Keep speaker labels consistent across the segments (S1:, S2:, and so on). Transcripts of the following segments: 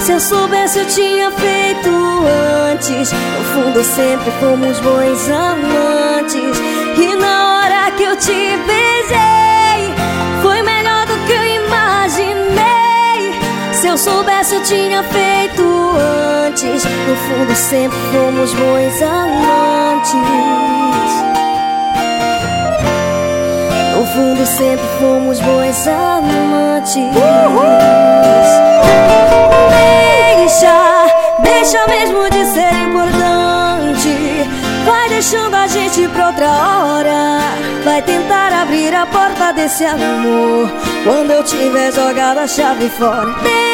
S1: Se eu soubesse eu tinha feito antes. No fundo sempre fomos bons amantes. E na hora que eu te beijei, foi melhor do que eu imaginei. Se eu soubesse eu tinha feito antes. No fundo sempre fomos bons amantes. No fundo sempre fomos bons amantes. Deixa mesmo de ser importante. Vai deixando a gente pra outra hora. Vai tentar abrir a porta desse amor quando eu tiver jogado a chave fora.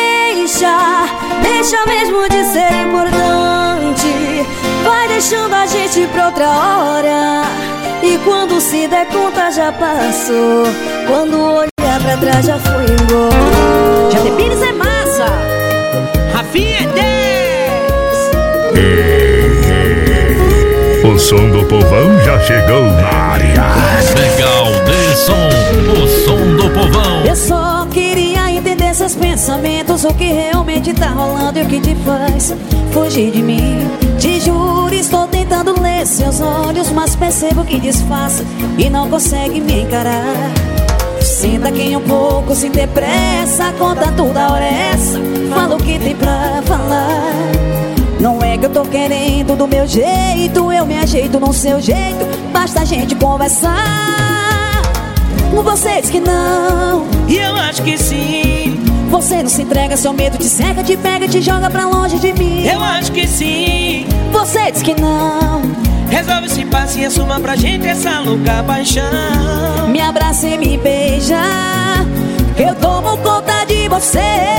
S1: Deixa mesmo de ser importante. Vai deixando a gente pra outra hora. E quando se der conta já passou. Quando olhar pra trás já foi embora.
S2: Já tem Pires é massa. Rafinha é 10.
S3: O som do povão já chegou na área.
S4: Legal de som, o som do povão.
S2: Eu só queria entender seus pensamentos, o que realmente tá rolando e o que te faz fugir de mim. Te juro, estou tentando ler seus olhos, mas percebo que disfarça e não consegue me encarar. Senta aqui um pouco, sem ter pressa, conta tudo a hora é essa, fala o que tem pra falar. Não é que eu tô querendo do meu jeito, eu me ajeito no seu jeito, basta a gente conversar. Você diz que não,
S5: e eu acho que sim.
S2: Você não se entrega, seu medo te cega, te pega, te joga pra longe de mim.
S5: Eu acho que sim.
S2: Você diz que não.
S5: Resolve esse passe e assuma pra gente essa louca paixão.
S2: Me abraça e me beija, eu tomo conta de você.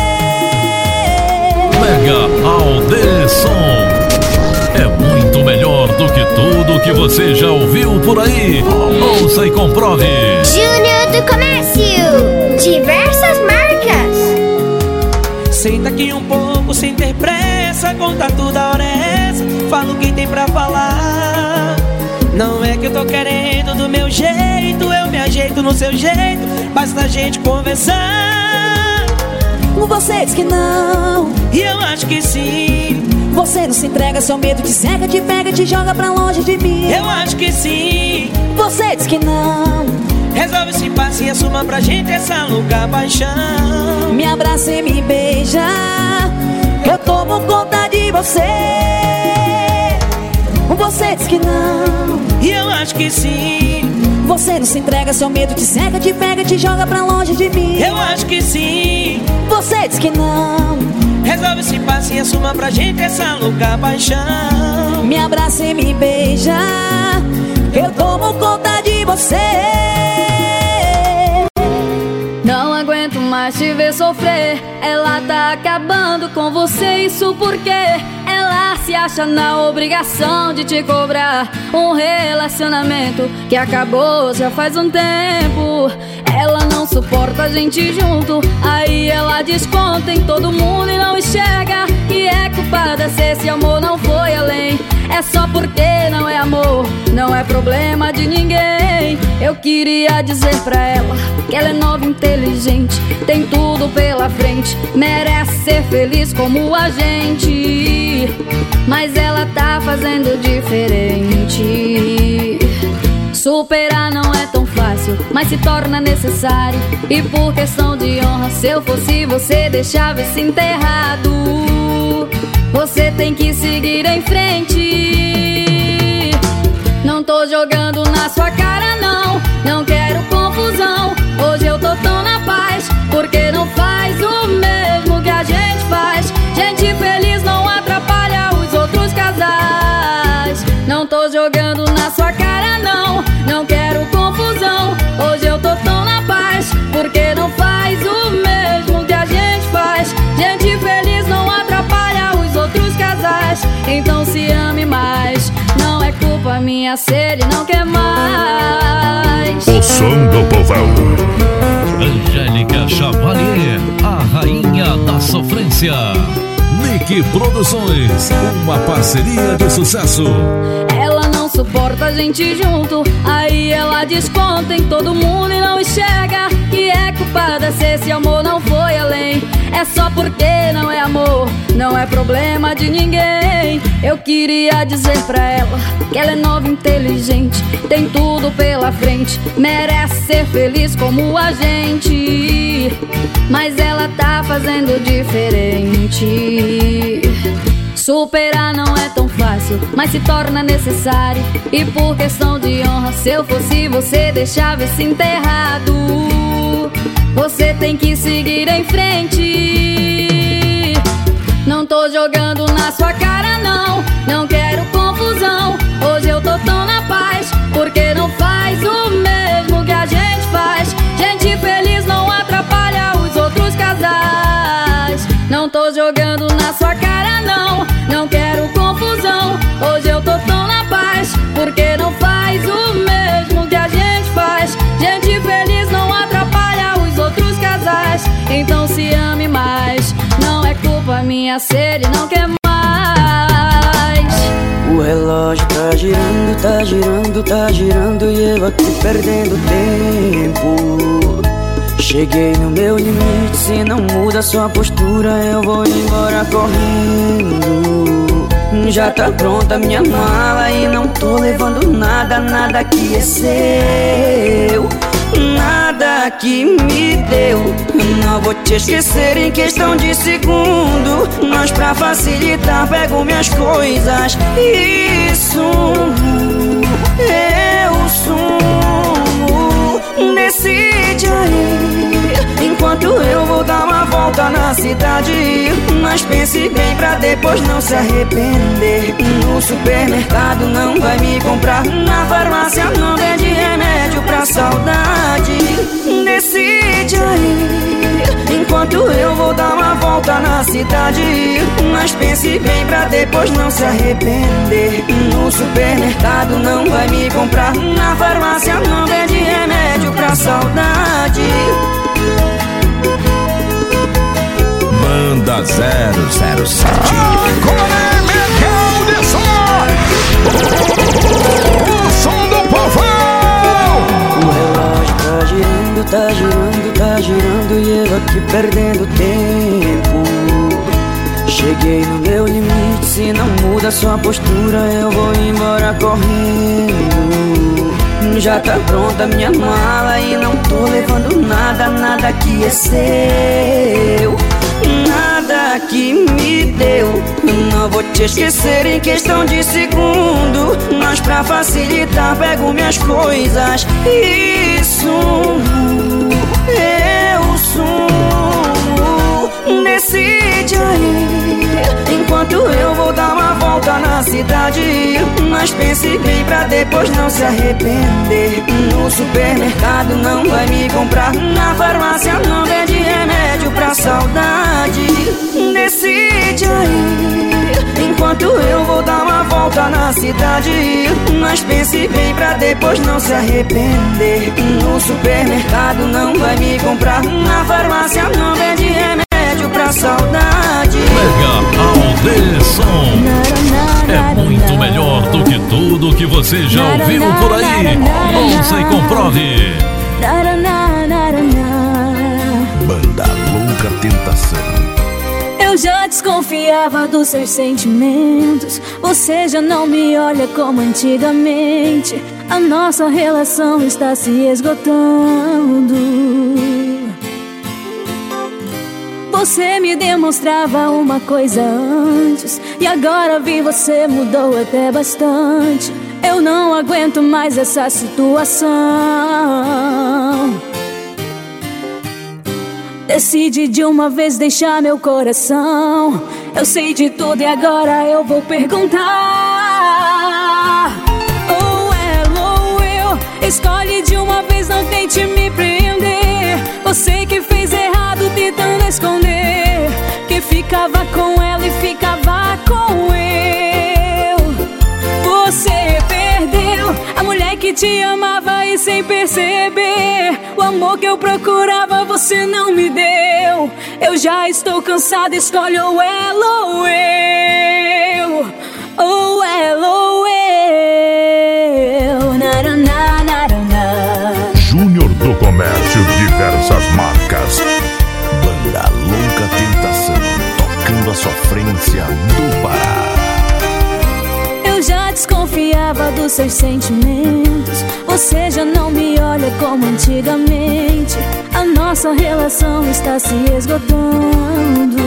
S4: Legal de som. É muito melhor do que tudo que você já ouviu por aí. Ouça e comprove.
S6: Júnior do Comércio, diversas marcas.
S5: Senta aqui um pouco, sem ter pressa, conta tudo a hora é essa, fala o que tem pra falar. Não é que eu tô querendo do meu jeito, eu me ajeito no seu jeito, basta a gente conversar.
S2: Você diz que não,
S5: e eu acho que sim.
S2: Você não se entrega, seu medo te cega, te pega, te joga pra longe de mim.
S5: Eu acho que sim.
S2: Você diz que não.
S5: Resolve esse passe e assuma pra gente essa louca paixão.
S2: Me abraça e me beija, eu tomo conta de você. Você diz que não,
S5: e eu acho que sim.
S2: Você não se entrega, seu medo te cega, te pega, te joga pra longe de mim.
S5: Eu acho que sim.
S2: Você diz que não.
S5: Resolve esse passe e assuma pra gente essa louca paixão.
S2: Me abraça e me beija, eu tomo conta de você.
S1: Não aguento mais te ver sofrer. Ela tá acabando com você, isso porque ela se acha na obrigação de te cobrar um relacionamento que acabou já faz um tempo. Ela não suporta a gente junto, aí ela desconta em todo mundo e não enxerga que é culpada se esse amor não foi além. É só porque não é amor, não é problema de ninguém. Eu queria dizer pra ela que ela é nova, inteligente, tem tudo pela frente, merece ser feliz como a gente. Mas ela tá fazendo diferente. Superar não é tão fácil, mas se torna necessário. E por questão de honra, se eu fosse você, deixava esse enterrado. Você tem que seguir em frente. Não tô jogando na sua cara não, não quero confusão. Hoje eu tô tão na paz, porque não faz o mesmo que a gente faz. Gente feliz não atrapalha os outros casais. Não tô jogando na sua cara não, não quero confusão. Hoje eu tô tão na paz, porque não faz o mesmo que a gente faz. Gente feliz não atrapalha os outros casais. Então se ame mais, não é culpa minha se ele não quer mais.
S3: O som do povão.
S4: Angélica Chavalier, a rainha da sofrência. Nick Produções, uma parceria de sucesso.
S1: Ela não suporta a gente junto, aí ela desconta em todo mundo e não enxerga que é culpada se esse amor não foi além. É só porque não é amor, não é problema de ninguém. Eu queria dizer pra ela que ela é nova, inteligente, tem tudo pela frente, merece ser feliz como a gente. Mas ela tá fazendo diferente. Superar não é tão fácil, mas se torna necessário. E por questão de honra, se eu fosse você, deixava esse enterrado. Você tem que seguir em frente. Não tô jogando na sua cara, não, não quero confusão. Hoje eu tô tão na paz, porque não faz o mesmo que a gente faz. Gente feliz não atrapalha os outros casais. Não tô jogando na sua cara, não, não quero confusão. Hoje eu tô tão na paz, porque não faz o mesmo que a gente faz. Gente feliz não atrapalha os outros casais. Então se ame mais, não é culpa minha se ele não quer mais.
S5: O relógio tá girando, tá girando, tá girando, e eu aqui perdendo tempo. Cheguei no meu limite, se não muda sua postura, eu vou embora correndo. Já tá pronta minha mala e não tô levando nada, nada que é seu, nada que me deu. Não vou te esquecer em questão de segundo, mas pra facilitar pego minhas coisas e sumo. Eu sumo. Decide aí, enquanto eu vou dar uma volta na cidade. Mas pense bem pra depois não se arrepender. No supermercado não vai me comprar, na farmácia não vende remédio pra saudade. Decide aí, enquanto eu vou dar uma volta na cidade. Mas pense bem pra depois não se arrepender. No supermercado não vai me comprar, na farmácia não vende remédio pra saudade.
S3: Banda 007
S7: Coronel de som, o som do povão.
S5: O relógio tá girando, tá girando, tá girando, e eu aqui perdendo tempo. Cheguei no meu limite, se não muda sua postura, eu vou embora correndo. Já tá pronta minha mala e não tô levando nada, nada que é seu, nada que me deu. Não vou te esquecer em questão de segundo, mas pra facilitar pego minhas coisas e sumo. Eu sumo. Decide aí, enquanto eu vou dar uma volta na cidade. Mas pense bem pra depois não se arrepender. No supermercado não vai me comprar, na farmácia não vende remédio pra saudade. Decide aí, enquanto eu vou dar uma volta na cidade. Mas pense bem pra depois não se arrepender. No supermercado não vai me comprar, na farmácia não vende remédio pra saudade.
S4: Mega Aldeson é muito melhor do que tudo que você já ouviu por aí. Ouça e comprove.
S3: Banda Louca Tentação.
S2: Eu já desconfiava dos seus sentimentos. Você já não me olha como antigamente. A nossa relação está se esgotando. Você me demonstrava uma coisa antes, e agora vi você mudou até bastante. Eu não aguento mais essa situação. Decide de uma vez deixar meu coração. Eu sei de tudo e agora eu vou perguntar. Ou ela ou eu, escolhe de uma vez, não tente me prender. Você que fez errado tentando esconder, que ficava com ela e ficava com eu. Você perdeu a mulher que te amava e sem perceber, o amor que eu procurava você não me deu. Eu já estou cansada, escolhe ou ela ou eu. Ou ela ou eu. Naraná, naraná.
S3: Júnior do Comércio, diversas marcas. Banda Louca Tentação, tocando à sua frente Estância do Pará.
S1: Eu já desconfiava dos seus sentimentos. Você já não me olha como antigamente. A nossa relação está se esgotando.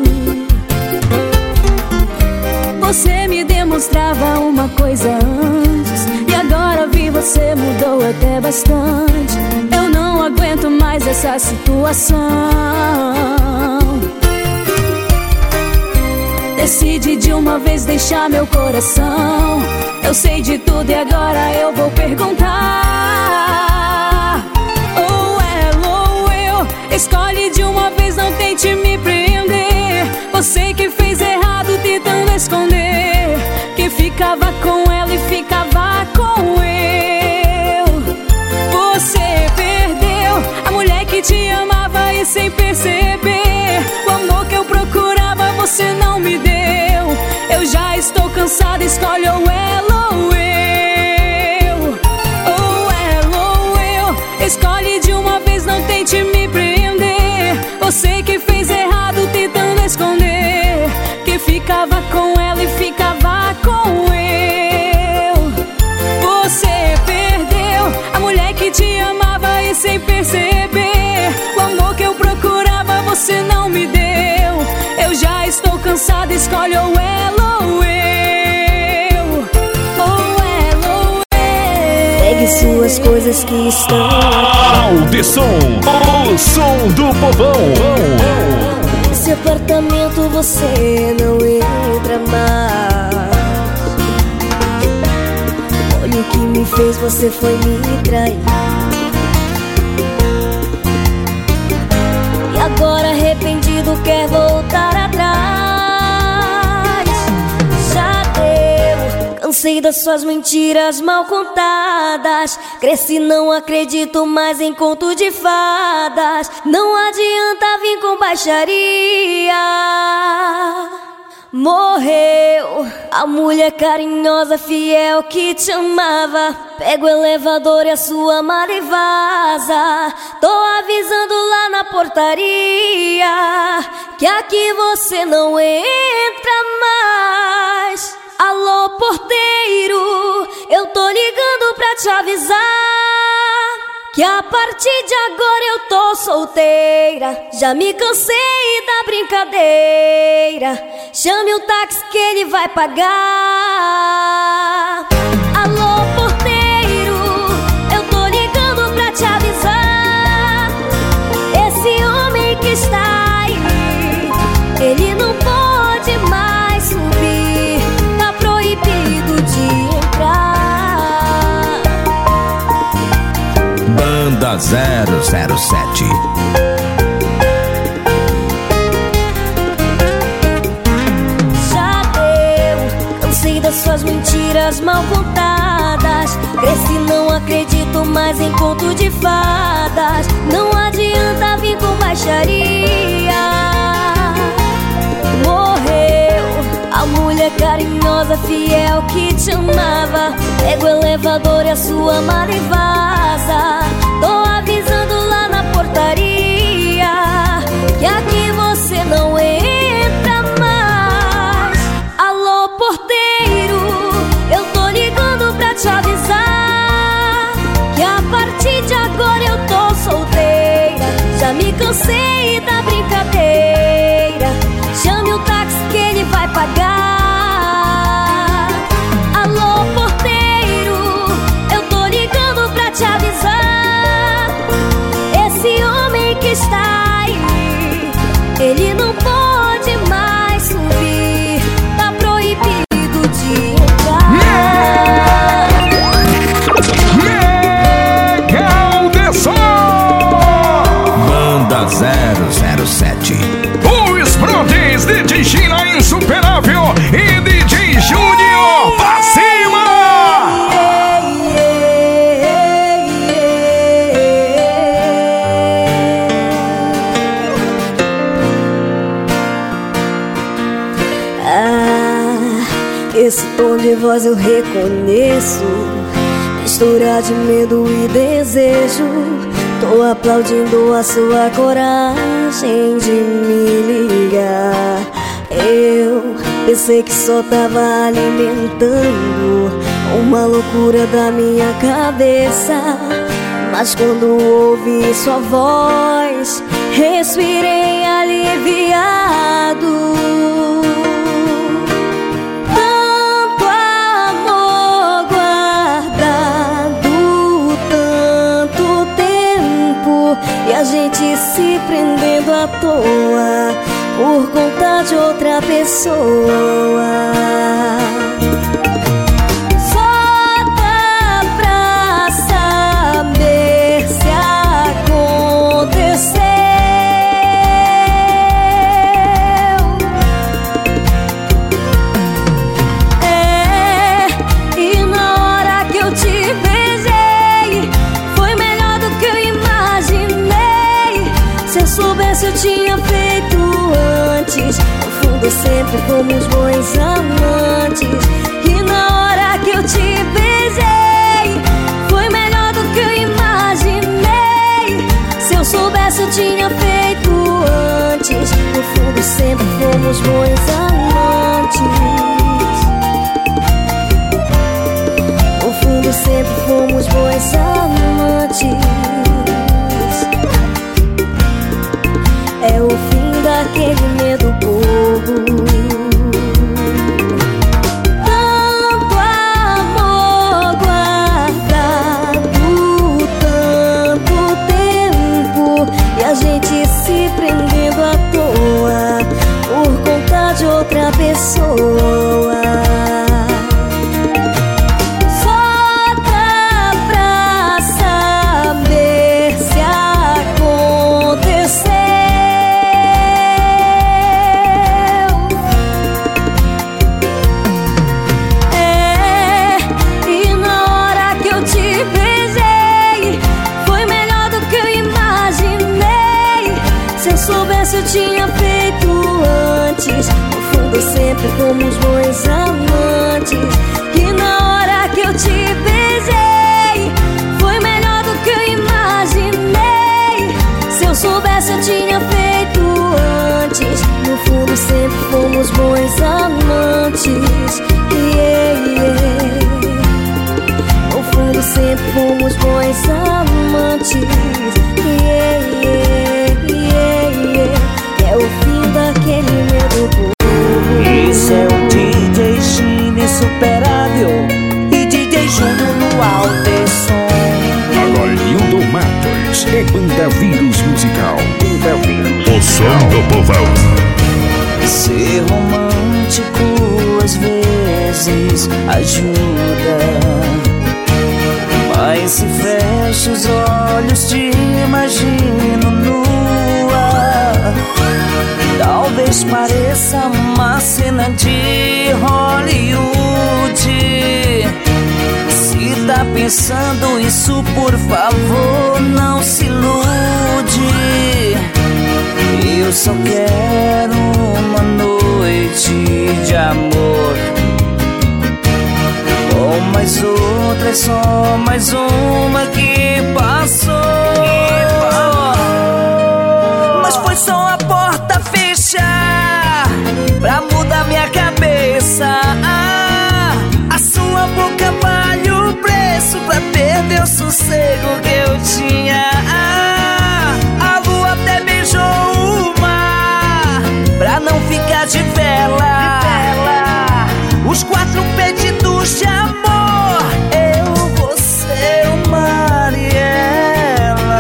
S1: Você me demonstrava uma coisa antes, e agora vi você mudou até bastante. Eu não aguento mais essa situação. Decide de uma vez deixar meu coração. Eu sei de tudo e agora eu vou perguntar. Ou ela ou eu. Escolhe de uma vez, não tente me prender. Você que fez errado tentando esconder que ficava com ela e ficava com eu. Você perdeu a mulher que te amava e sem perceber o amor que eu procurava você não me deu. Eu já estou cansada, escolhe ou ela ou eu. Ou ela ou eu. Escolhe de uma vez, não tente me prender. Você que fez errado tentando esconder que ficava com ela e ficava com eu. Você perdeu a mulher que te amava e sem perceber o amor que eu procurava você não me deu. Eu já estou cansada, escolhe ou ela ou eu. Ou ela ou eu.
S8: Pegue suas coisas que estão
S3: Aldeson, o som do povão.
S8: nesse apartamento, você não entra mais. Olha o que me fez, você foi me trair. E agora arrependido quer voltar atrás. Já deu, cansei das suas mentiras mal contadas. Cresci, não acredito mais em conto de fadas. Não adianta vir com baixaria. Morreu a mulher carinhosa, fiel que te amava. Pega o elevador e a sua mala e vaza. Tô avisando lá na portaria que aqui você não entra mais. Alô, porteiro, eu tô ligando pra te avisar que a partir de agora eu tô solteira. Já me cansei da brincadeira. Chame o táxi que ele vai pagar. Alô, porteiro, eu tô ligando pra te avisar. Esse homem que está aí, ele não pode mais subir. Tá proibido de entrar.
S3: Banda 007.
S8: Das suas mentiras mal contadas. Cresci, não acredito mais em conto de fadas. Não adianta vir com baixaria. Morreu a mulher carinhosa, fiel que te amava. Pega o elevador e a sua mala e vaza. Tô avisando lá na portaria que aqui você não entra mais. Alô, porteiro, eu tô ligando pra te avisar que a partir de agora eu tô solteira. Já me cansei da brincadeira. Chame o táxi que ele vai pagar. Alô, porteiro, eu tô ligando pra te avisar. Esse homem que está aí, ele não pode mais subir. Tá proibido de entrar.
S7: Legal de som!
S3: Banda 007.
S7: Os brothers de China Insuperável e DJ Júnior pra cima!
S8: Esse tom de voz eu reconheço, mistura de medo e desejo. Tô aplaudindo a sua coragem de me ligar. Eu Pensei que só tava alimentando uma loucura da minha cabeça, mas quando ouvi sua voz, respirei aliviado. Tanto amor guardado, tanto tempo, e a gente se prendendo à toa por conta de outra pessoa. Só dá pra saber se aconteceu. E na hora que eu te beijei, foi melhor do que eu imaginei. Se eu soubesse eu tinha feito antes. No fundo sempre fomos bons amantes. E na hora que eu te beijei, foi melhor do que eu imaginei. Se eu soubesse eu tinha feito antes. No fundo sempre fomos bons amantes. No fundo sempre fomos bons amantes. É o fim daquele medo bobo. Tanto amor guardado, tanto tempo, e a gente se prendendo à toa por conta de outra pessoa. Só dá pra saber se aconteceu. Eu tinha feito antes. No fundo sempre fomos bons amantes. E na hora que eu te beijei, foi melhor do que eu imaginei. Se eu soubesse eu tinha feito antes. No fundo sempre fomos bons amantes. No fundo sempre fomos bons amantes. É o fim daquele medo bobo.
S5: Esse é o DJ China insuperável e DJ Júnior no alto som.
S3: Agora Nildo Matos e Banda Vírus Musical.
S4: O som do povão.
S5: Ser romântico às vezes ajuda, mas se fecha os olhos te imagino nua. Talvez pareça uma cena de Hollywood. Se tá pensando isso, por favor, não se ilude. Eu só quero uma noite de amor. Com mais outra, é só mais uma que passou. Mas foi só a porta fechar pra mudar minha cabeça. A sua boca vale o preço pra perder o sossego que eu tinha. A lua até beijou o mar pra não ficar de vela. Os 4 pedidos de amor, eu, você, o Mariela.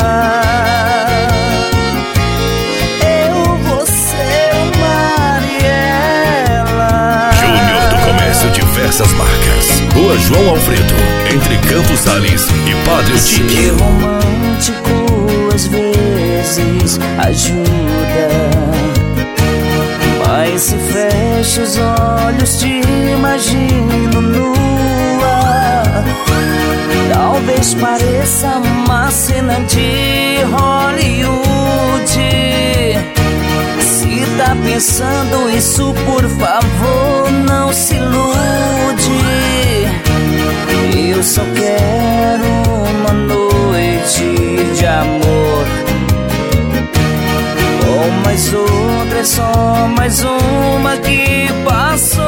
S5: Eu, você, o Mariela.
S4: Júnior do Comércio Diversas Marcas. Rua João Alfredo, entre Campos Sales e Padre Otique.
S5: Ser romântico às vezes ajuda, mas se fecha os olhos te imagino nua. Talvez pareça uma cena de Hollywood. Se tá pensando isso, por favor, não se ilude. Eu só quero uma noite de amor. Com mais outra, é só mais uma que passou.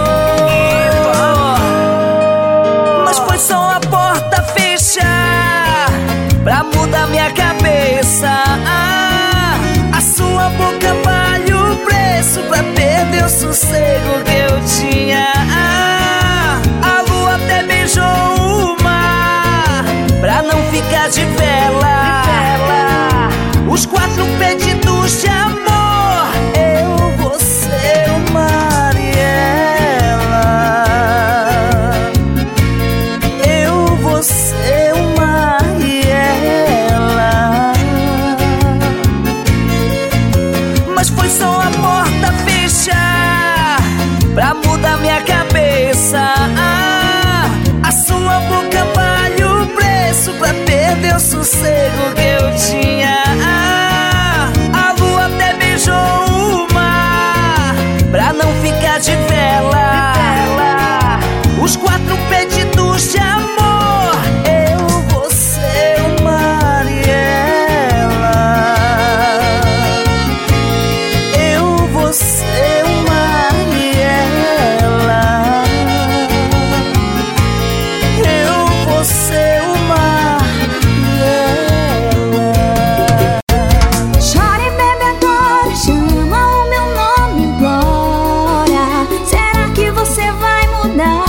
S5: cabeça. A sua boca vale o preço pra perder o sossego que eu tinha. A lua até beijou o mar pra não ficar de vela. Os 4 pedidos de amor, eu, você, o mar e ela. Eu, você, o mar e ela. Mas foi só a porta fechar pra mudar minha cabeça. A sua boca vale o preço pra perder o sossego que eu tinha. A lua até beijou o mar pra não ficar de vela. Os 4 pedidos de amor, eu, você, o mar e ela. Eu, você, o mar e ela. Eu, você, o mar e ela.
S8: Chore, bebe agora, chama o meu nome, implora. Será que você vai mudar?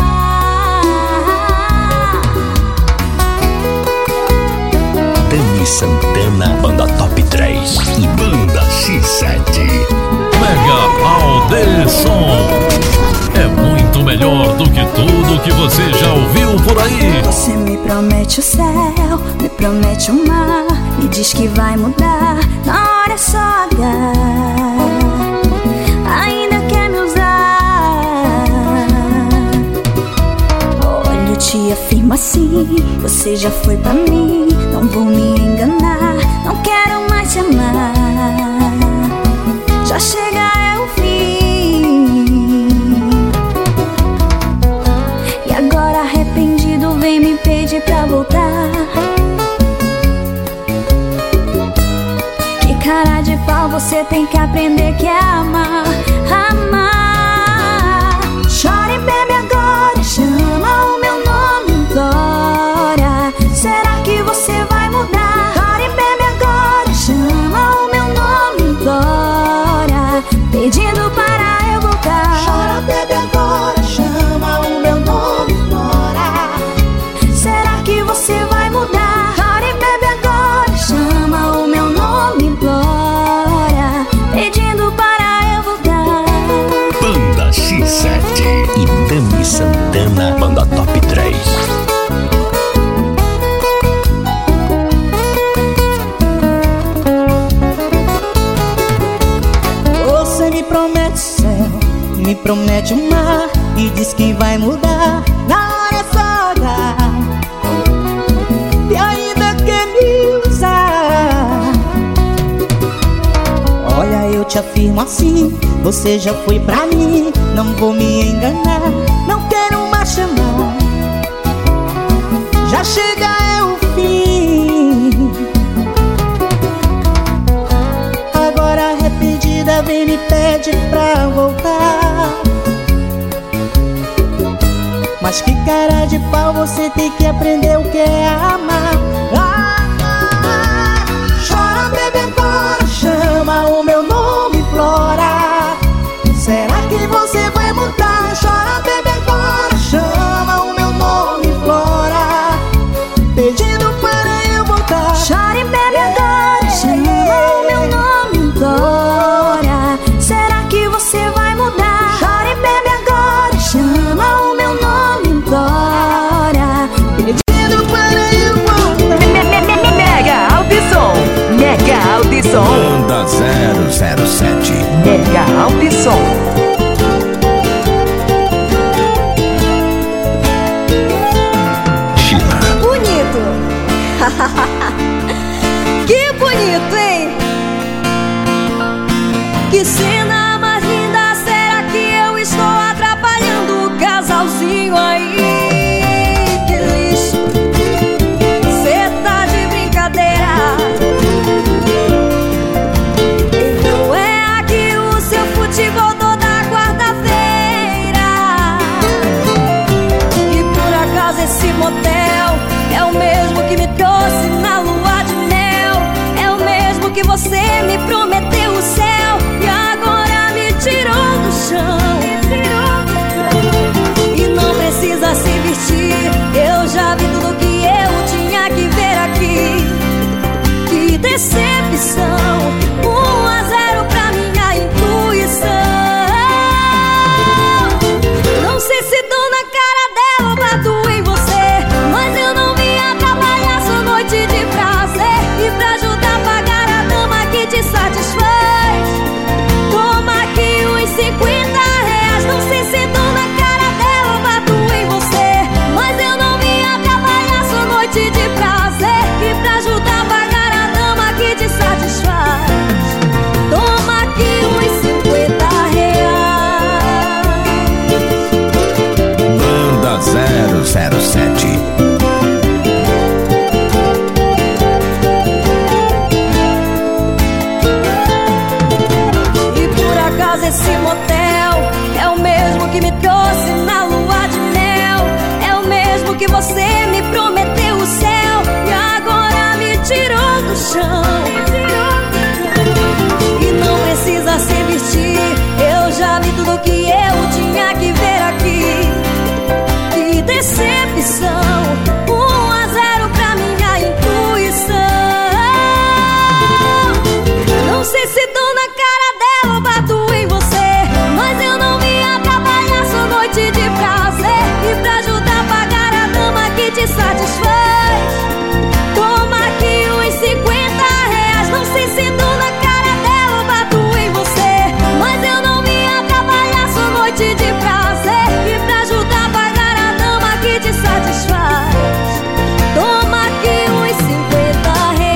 S3: Dani Santana, banda Top 3 e banda X7.
S4: Mega Aldeson. É muito melhor do que tudo que você já ouviu por aí.
S8: Você me promete o céu, me promete o mar, e diz que vai mudar, na hora é só H. Ainda quer me usar. Olha, eu te afirmo assim, você já foi pra mim. Não vou me enganar, não quero mais te amar. Já chega é o fim. E agora arrependido vem me pedir pra voltar. Que cara de pau, você tem que aprender que é amar. Amar. Chora e bebe agora, chama o meu nome, implora. Será que você vai mudar? Chora e bebe agora, chama o meu nome, implora, pedindo para eu voltar.
S2: Chora, bebe agora, chama o meu nome, implora.
S8: Será que você vai mudar? Chora e bebe agora, chama o meu nome, implora, pedindo para eu voltar.
S3: Banda X7 e Dani Santana, banda Top 3.
S2: Você me promete o céu, me promete o mar, e diz que vai mudar, na hora é só dar. E ainda quer me usar. Olha, eu te afirmo assim, você já foi pra mim. Não vou me enganar, não quero mais chamar. Já chega é o fim. Agora arrependida vem me pede pra voltar. Mas que cara de pau, você tem que aprender o que é amar. Chora, bebe agora, chama o meu nome, implora. Será que você vai mudar? Chora, bebe agora, chama o meu nome, implora, pedindo para eu voltar.
S8: Chora e bebe agora, chama o meu nome, implora. Será que você vai mudar? Chora e bebe agora, chama o meu nome, implora,
S2: Pedindo para eu voltar.
S5: Mega Aldeson. Mega Aldeson.
S3: Banda 007.
S5: Mega Aldeson.
S3: China.
S8: bonito. Que bonito, hein? Que cena mais linda, será que eu estou atrapalhando o casalzinho aí? Que lixo, cê tá de brincadeira. Então é aqui o seu futebol.
S3: X7.
S8: Esse motel é o mesmo que me trouxe na lua de mel, é o mesmo que você me prometeu o céu e agora me tirou do chão. E não precisa se vestir, eu já vi tudo que eu tinha que ver aqui. Que decepção, 1-0 pra minha intuição. Não sei se tô na cara dela ou bato em você, mas eu não vim trabalhar só noite de prazer. E pra ajudar a pagar a dama que te satisfaz, toma aqui uns R$50. Não sei se tô na cara dela ou bato em você, mas eu não vim trabalhar só noite de prazer. E pra ajudar a pagar a dama que te satisfaz, toma aqui uns R$50.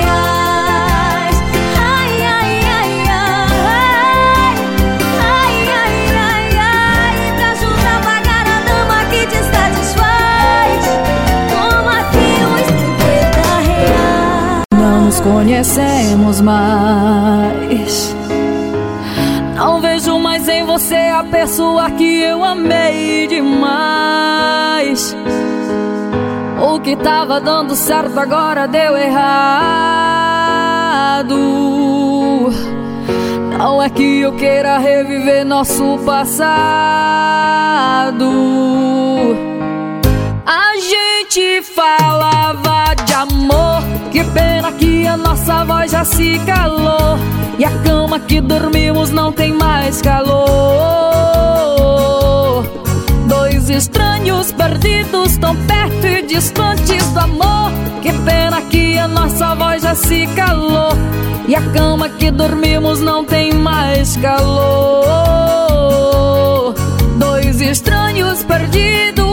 S8: Ai, ai, ai, ai, ai, ai, ai, ai. Pra ajudar a pagar a dama que te satisfaz, toma aqui uns R$50.
S1: Não nos conhecemos mais, não vejo mais em você a pessoa que eu amei demais. O que tava dando certo agora deu errado. Não é que eu queira reviver nosso passado. A gente falava de amor, que pena que a nossa voz já se calou. E a cama que dormimos não tem mais calor. Dois estranhos perdidos tão perto e distantes do amor. Que pena que a nossa voz já se calou. E a cama que dormimos não tem mais calor. Dois estranhos perdidos,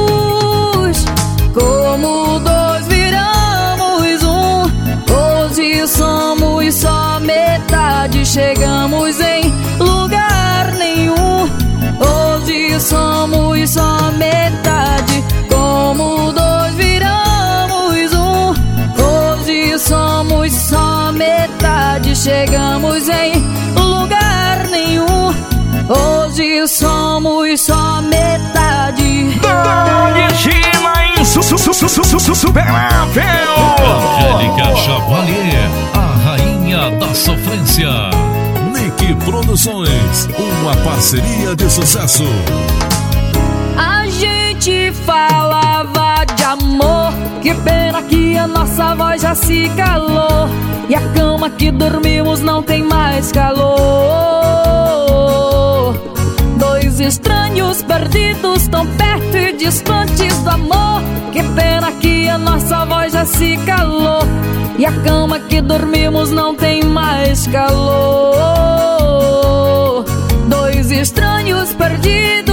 S1: como dois viramos um. Hoje somos só metade, chegamos em lugar nenhum. Hoje somos só metade, como dois viramos um. Hoje somos só metade, chegamos em lugar nenhum. Hoje somos só metade.
S7: Insuperável.
S4: Angélica Chavalier, a rainha da sofrência. Nick Produções, uma parceria de sucesso.
S1: A gente falava de amor, que pena que a nossa voz já se calou. E a cama que dormimos não tem mais calor. Dois estranhos perdidos tão perto e distantes do amor. Que pena que a nossa voz já se calou. E a cama que dormimos não tem mais calor. Dois estranhos perdidos,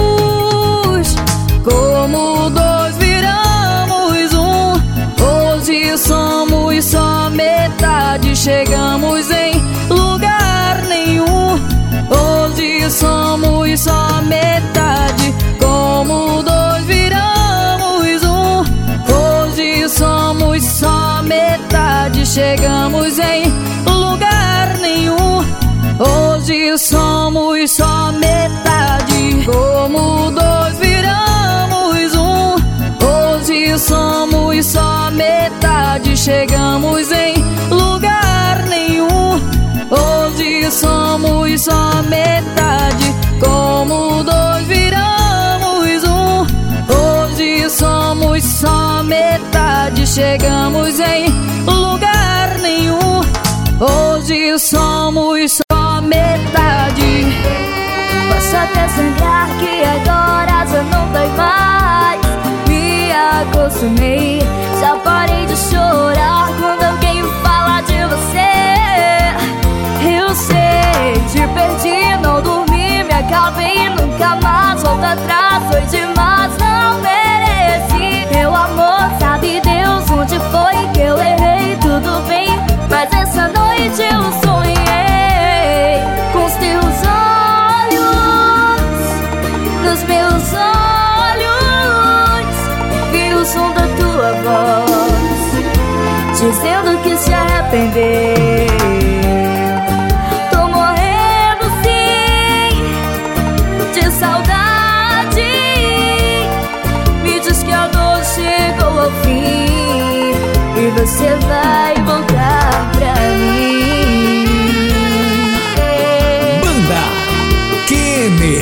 S1: como dois viramos um. Hoje somos só metade, chegamos em lugar nenhum. Hoje somos só metade, como dois viramos um. Hoje somos só metade, chegamos em lugar nenhum. Hoje somos só metade, como dois viramos um. Hoje somos só metade, chegamos em lugar nenhum. Hoje somos só metade, como dois viramos um. Hoje somos só metade, chegamos em lugar nenhum. Hoje somos só metade.
S8: Posso até sangrar que agora já não dói mais. Me acostumei, já parei de chorar quando alguém fala de você. Eu sei, te perdi, não dormi, me acabei, nunca mais volto atrás. Foi demais, não mereci. Meu amor, sabe Deus onde foi que eu errei? Tudo bem, mas essa noite eu sonhei com os teus olhos, nos meus olhos. arrepender. Tô morrendo sim de saudade. Me diz que a dor chegou ao fim e você vai voltar pra mim.
S3: Banda Kenny.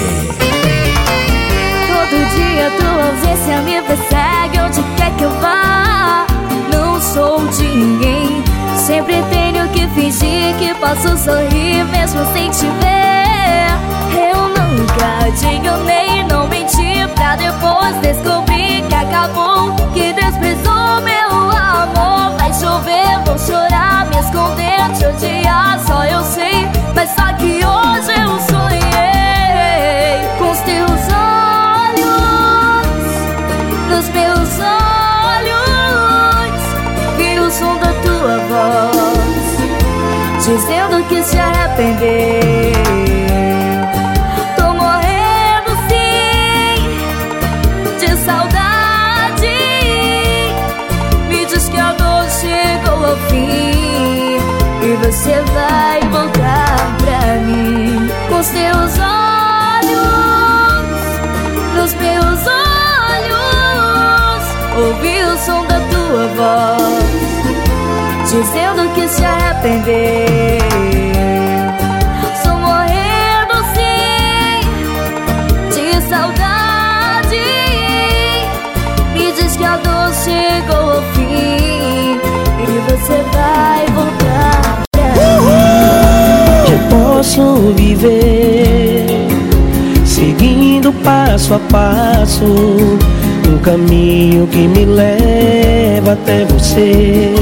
S8: Todo dia tua ausência me persegue, onde quer que eu vá. Não sou de ninguém, sempre tenho que fingir que posso sorrir mesmo sem te ver. Eu nunca te enganei, não menti pra depois descobrir que acabou, que desprezou meu amor. Vai chover, vou chorar, me esconder, te odiar, só eu sei. Mas só que hoje eu sonhei com os teus olhos, nos meus olhos, vi o som da tua voz, dizendo que se arrependeu. Tô morrendo sim de saudade. Me diz que a dor chegou ao fim e você vai voltar pra mim. Com os teus olhos, nos meus olhos, ouvi o som da tua voz, dizendo que se arrependeu. Estou morrendo sim de saudade. Me diz que a dor chegou ao fim e você vai voltar pra mim.
S5: Eu posso viver seguindo passo a passo um caminho que me leva até você.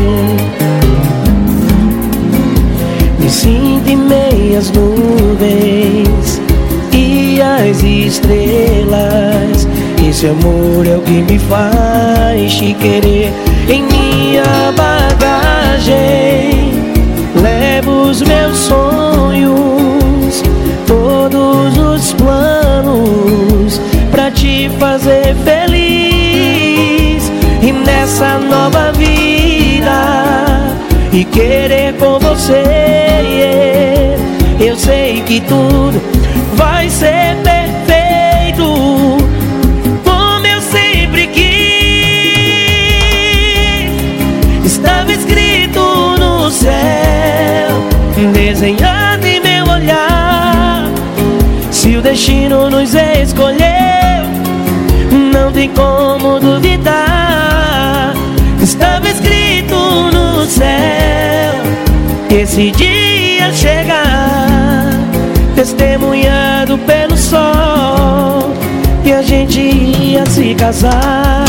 S5: Me sinto em meias nuvens e as estrelas. Esse amor é o que me faz te querer. Em minha bagagem levo os meus sonhos, todos os planos pra te fazer feliz. E nessa nova vida e querer com você, eu sei que tudo vai ser perfeito, como eu sempre quis. Estava escrito no céu, desenhado em meu olhar. Se o destino nos escolheu, não tem como duvidar. Estava escrito no céu que esse dia chegar, testemunhado pelo sol, que a gente ia se casar.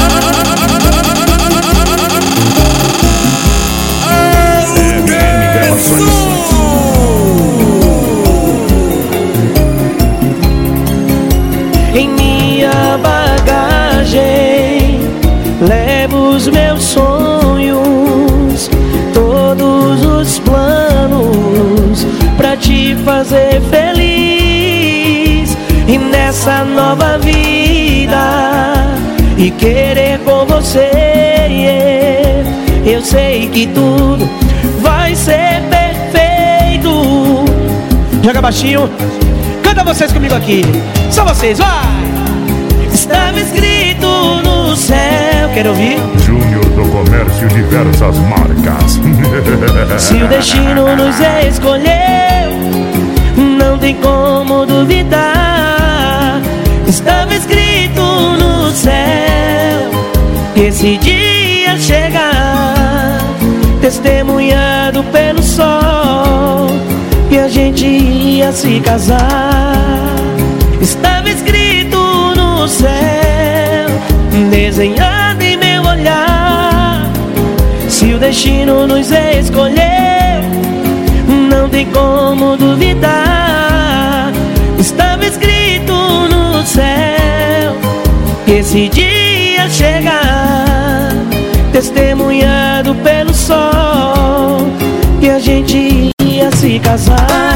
S5: Em minha bagagem levo os meus sonhos, todos os planos pra te fazer feliz. E nessa nova vida e querer com você, eu sei que tudo vai ser perfeito. Joga baixinho, canta vocês comigo aqui, só vocês, vai! Estava escrito no céu, quero ouvir?
S9: Júnior do Comércio, diversas marcas.
S5: Se o destino nos escolheu, não tem como duvidar. Estava escrito no céu que esse dia chegar, testemunhado pelo sol, que a gente ia se casar. Estava escrito no céu, desenhado em meu olhar. Se o destino nos escolheu, não tem como duvidar. Estava escrito no céu que esse dia chegar, testemunhado pelo sol, que a gente ia se casar.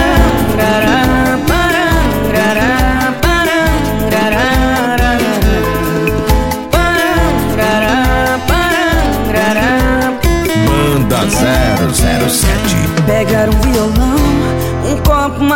S3: Manda 007.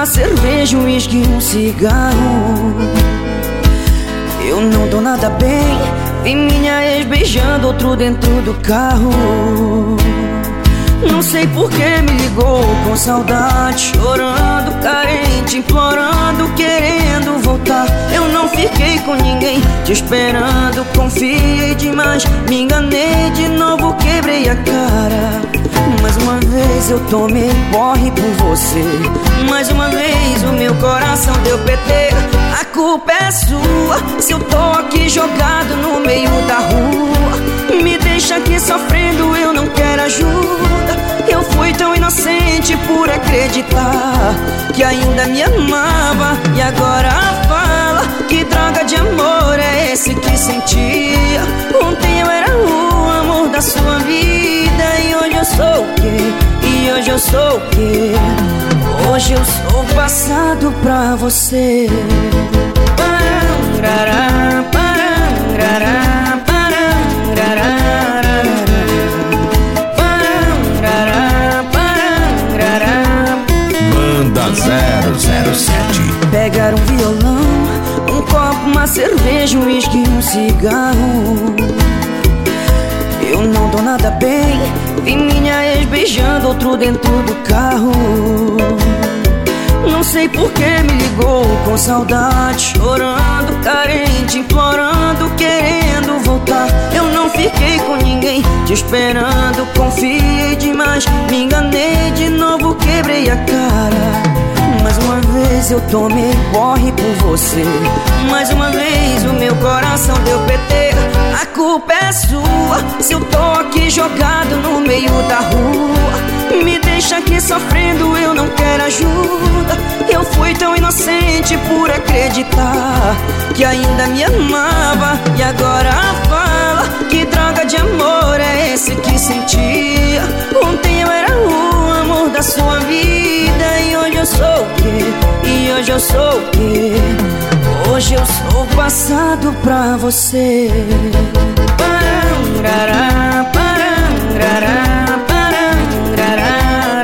S10: uma cerveja, um uísque e um cigarro. Eu não tô nada bem, vi minha ex beijando outro dentro do carro. Não sei por que me ligou com saudade, chorando, carente, implorando, querendo voltar. Eu não fiquei com ninguém, te esperando, confiei demais, me enganei de novo, quebrei a cara. Mais uma vez eu tomei porre por você, mais uma vez o meu coração deu PT. A culpa é sua, se eu tô aqui jogado no meio da rua. Me deixa aqui sofrendo, eu não quero ajuda. Eu fui tão inocente por acreditar que ainda me amava, e agora fala que droga de amor é esse que sentia. Ontem eu era o amor da sua vida, e hoje eu sou o quê? E hoje eu sou o quê? Hoje eu sou o passado pra você. Parará, parará, parará.
S3: Banda 007.
S10: Pegar um violão, um copo, uma cerveja, um uísque e um cigarro. Eu não tô nada bem, vi minha ex beijando outro dentro do carro. Não sei por que me ligou com saudade, chorando, carente, implorando, querendo voltar. Eu não fiquei com ninguém, te esperando, confiei demais, me enganei de novo, quebrei a cara. Mais uma vez eu tomei porre por você, mais uma vez o meu coração deu PT. A culpa é sua, se eu tô aqui jogado no meio da rua. Me deixa aqui sofrendo, eu não quero ajuda. Eu fui tão inocente por acreditar que ainda me amava, e agora fala que droga de amor é esse que sentia. Ontem eu era o amor da sua vida, e hoje eu sou o quê? E hoje eu sou o quê? Hoje eu sou o passado pra você. Parará, parará, parará.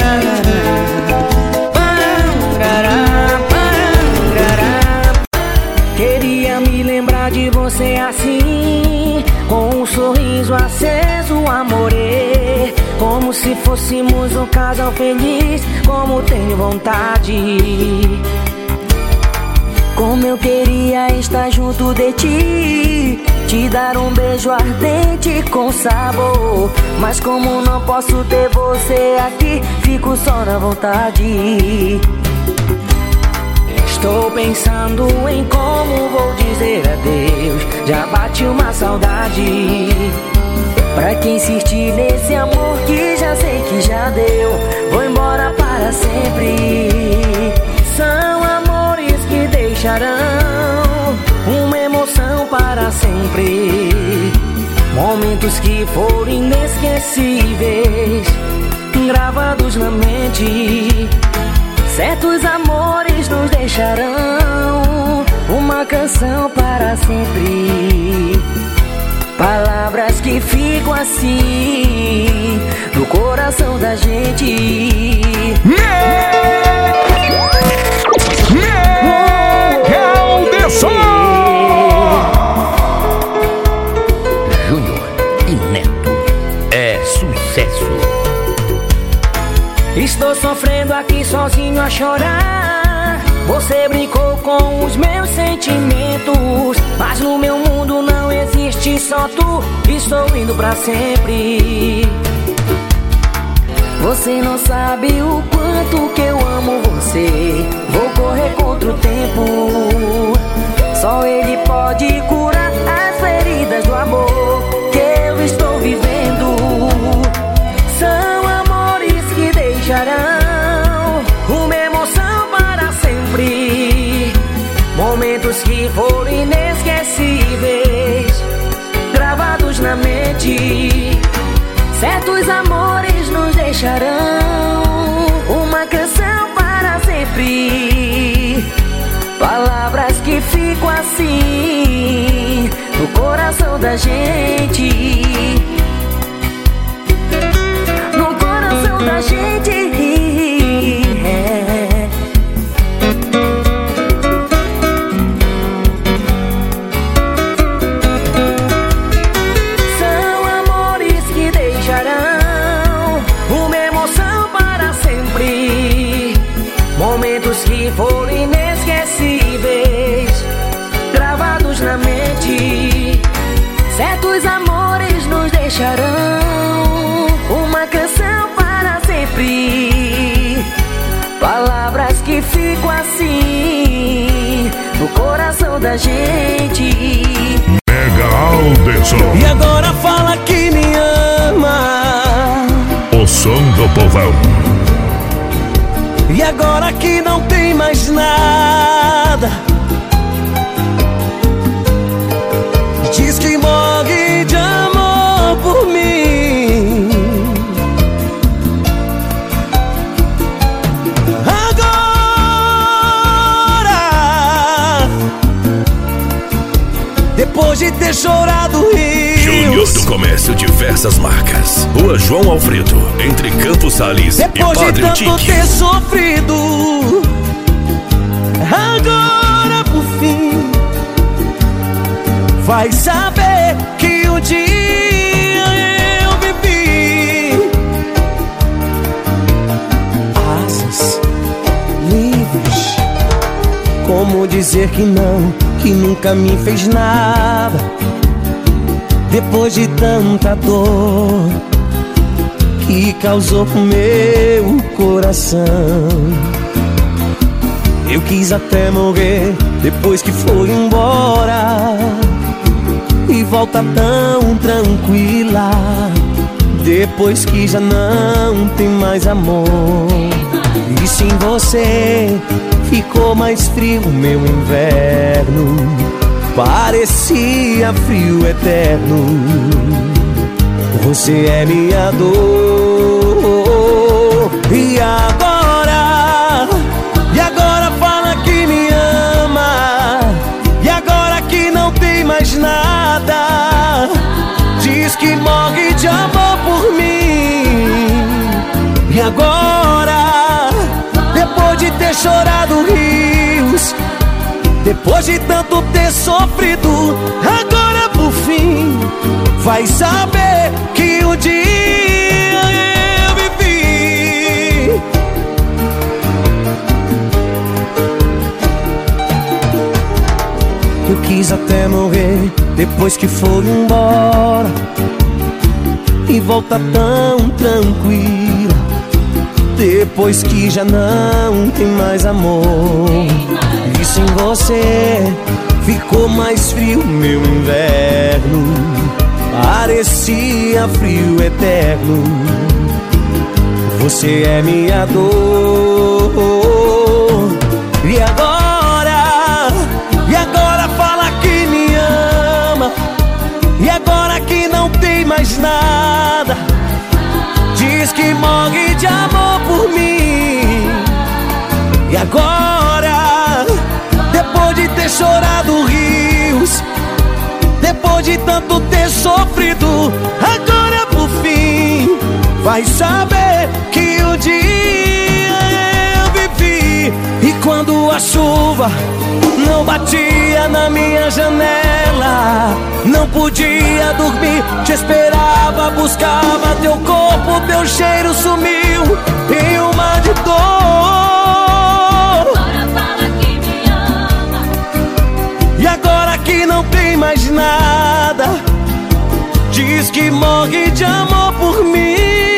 S5: Queria me lembrar de você assim, com um sorriso aceso, amore, como se fôssemos um casal feliz, como tenho vontade. Como eu queria estar junto de ti, te dar um beijo ardente com sabor. Mas como não posso ter você aqui, fico só na vontade. Estou pensando em como vou dizer adeus, já bate uma saudade. Pra que insistir nesse amor que já sei que já deu, vou embora para sempre. São amores que deixarão uma emoção para sempre, momentos que foram inesquecíveis, gravados na mente. Certos amores nos deixarão uma canção para sempre, palavras que ficam assim no coração da gente.
S3: Júnior e Neto é sucesso.
S5: Estou sofrendo aqui sozinho a chorar. Você brincou com os meus sentimentos, mas no meu mundo não existe só tu. Estou indo pra sempre. Você não sabe o quanto que eu amo você. Vou correr contra o tempo. Só ele pode curar as feridas do amor que eu estou vivendo. São amores que deixarão uma emoção para sempre, momentos que foram inesquecíveis, gravados na mente. Certos amores nos deixarão uma canção para sempre, palavras que ficam assim no coração da gente, no coração da gente.
S10: guardados na mente.
S8: Certos amores nos deixarão
S10: uma canção para sempre. Palavras que ficam assim no coração da gente.
S9: Mega Alderson.
S5: E agora fala que me ama.
S9: O som do povão.
S5: E agora que não tem mais nada, diz que morre de amor por mim. Agora, depois de ter chorado rios,
S3: Júnior do Comércio Diversas Marcas, Rua João Alfredo, entre Campos Sales e
S5: depois
S3: Padre
S5: de tanto
S3: Tique.
S5: ter sofrido, agora por fim vai saber que um dia eu vivi. Asas livres, como dizer que não, que nunca me fez nada. Depois de tanta dor que causou pro meu coração, eu quis até morrer depois que foi embora. E volta tão tranquila depois que já não tem mais amor. E sem você ficou mais frio o meu inverno, parecia frio eterno. Você é minha dor. E agora fala que me ama. E agora que não tem mais nada, diz que morre de amor por mim. E agora, depois de ter chorado rios, depois de tanto ter sofrido, agora por fim vai saber que um dia eu vivi. Eu quis até morrer depois que foi embora. E volta tão tranquila depois que já não tem mais amor. E sem você ficou mais frio meu inverno, parecia frio eterno. Você é minha dor. E agora fala que me ama. E agora que não tem mais nada, diz que morre de amor por mim. E agora, depois de ter chorado rios, depois de tanto ter sofrido, agora por fim vai saber que um dia eu vivi. E quando a chuva não batia na minha janela, não podia dormir, te esperava, buscava teu corpo, teu cheiro sumiu em um mar de dor.
S8: Agora fala que me ama.
S5: E agora que não tem mais nada, diz que morre de amor por mim.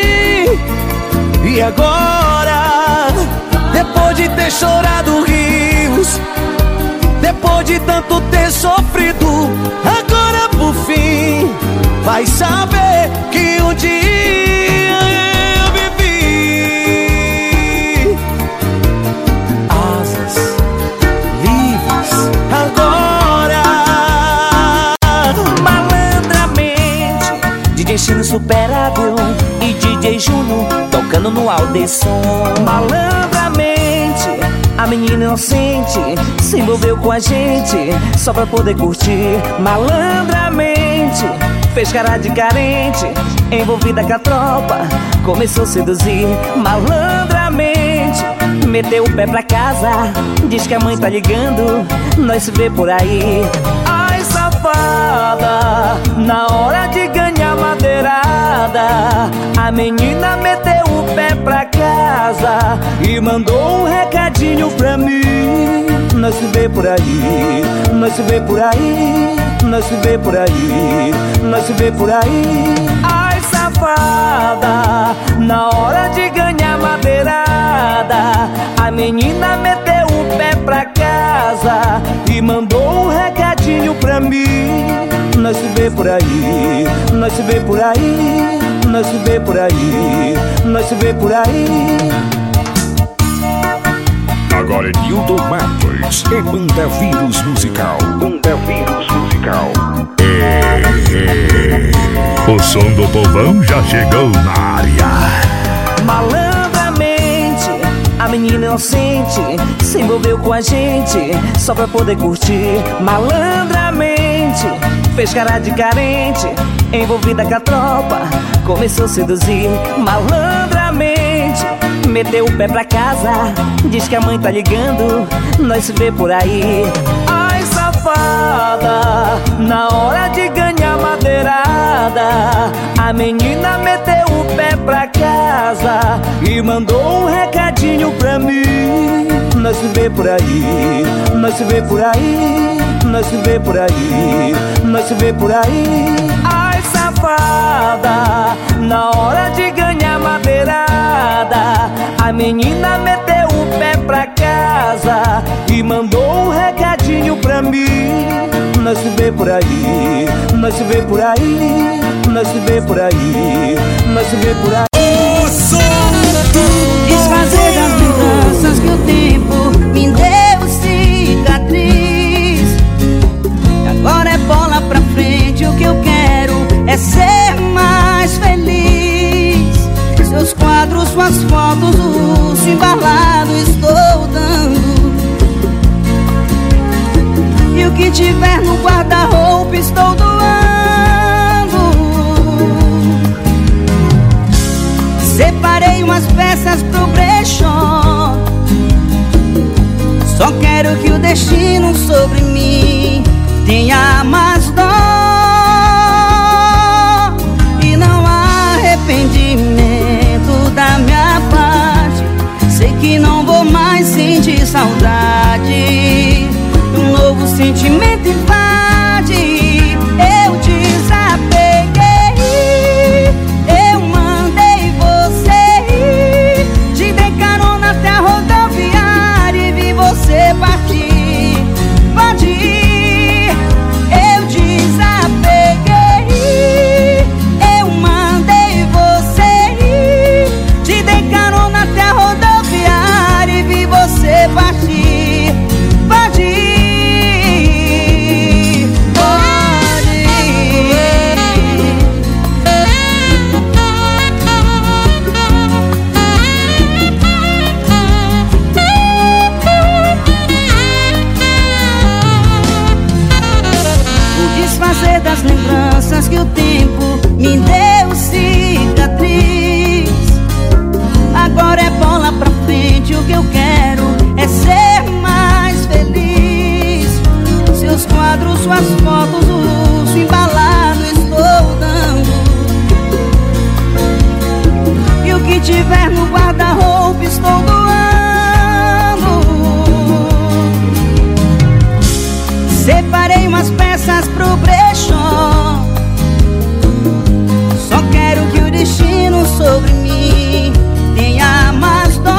S5: E agora, depois de ter chorado rios, depois de tanto ter sofrido, agora por fim vai saber que um dia eu vivi. Asas livres agora. Malandramente, DJ Chino Insuperável e DJ Júnior tocando no Alderson. Malandramente, a menina inocente se envolveu com a gente só pra poder curtir. Malandramente, fez cara de carente, envolvida com a tropa, começou a seduzir. Malandramente, meteu o pé pra casa, diz que a mãe tá ligando, nós se vê por aí. Ai, safada, na hora de ganhar madeirada, a menina meteu o pé pra casa e mandou um recadinho pra mim.
S10: nós se vê por aí, nós se vê por aí, nós se vê por aí, nós se vê por aí. Ai, safada, na hora de ganhar madeirada, a menina meteu o pé pra casa e mandou um recadinho pra mim. Nós se vê por aí, nós se vê por aí, nós se vê por aí, nós se vê por aí.
S3: Agora é Nilton Matos e Banda Vírus Musical. Banda Vírus Musical.
S9: O som do povão já chegou na área.
S10: Malandramente, a menina inocente se envolveu com a gente só pra poder curtir. Malandramente, fez cara de carente, envolvida com a tropa, começou a seduzir. Malandramente, meteu o pé pra casa, diz que a mãe tá ligando, nós se vê por aí. Ai, safada, na hora de ganhar madeirada, a menina meteu o pé pra casa e mandou um recadinho pra mim. Nós se vê por aí, nós se vê por aí, nós se vê por aí, nós se vê por aí. Ai, safada, na hora de ganhar madeirada, a menina meteu o pé pra casa e mandou um recadinho pra mim. Nós se vê por aí, nós se vê por aí, nós se vê por aí, nós se vê por aí.
S2: Desfazer das lembranças que o tempo me deu cicatriz. E agora é bola pra frente, o que eu quero é ser mais feliz. Seus quadros, suas fotos, o embalado estou dando. E o que tiver no guarda-roupa estou doando. Separei umas peças pro brechó, só quero que o destino sobre mim tenha mais dó. E não há arrependimento da minha parte. Sei que não vou mais sentir saudade. Um novo sentimento invade. Eu desapeguei, eu mandei você ir. Te dei carona até a rodoviária e vi você partir. Pode ir. Eu desapeguei, eu mandei você ir. Te dei carona até a rodoviária e vi você partir. Pode ir. Desfazer das lembranças que o tempo me deu cicatriz. Agora é bola pra frente, o que eu quero é ser mais feliz. Seus quadros, suas fotos, o embalado estou dando. E o que tiver no guarda-roupa estou doando. Separei umas peças pro brechó, só quero que o destino sobre mim tenha mais dó.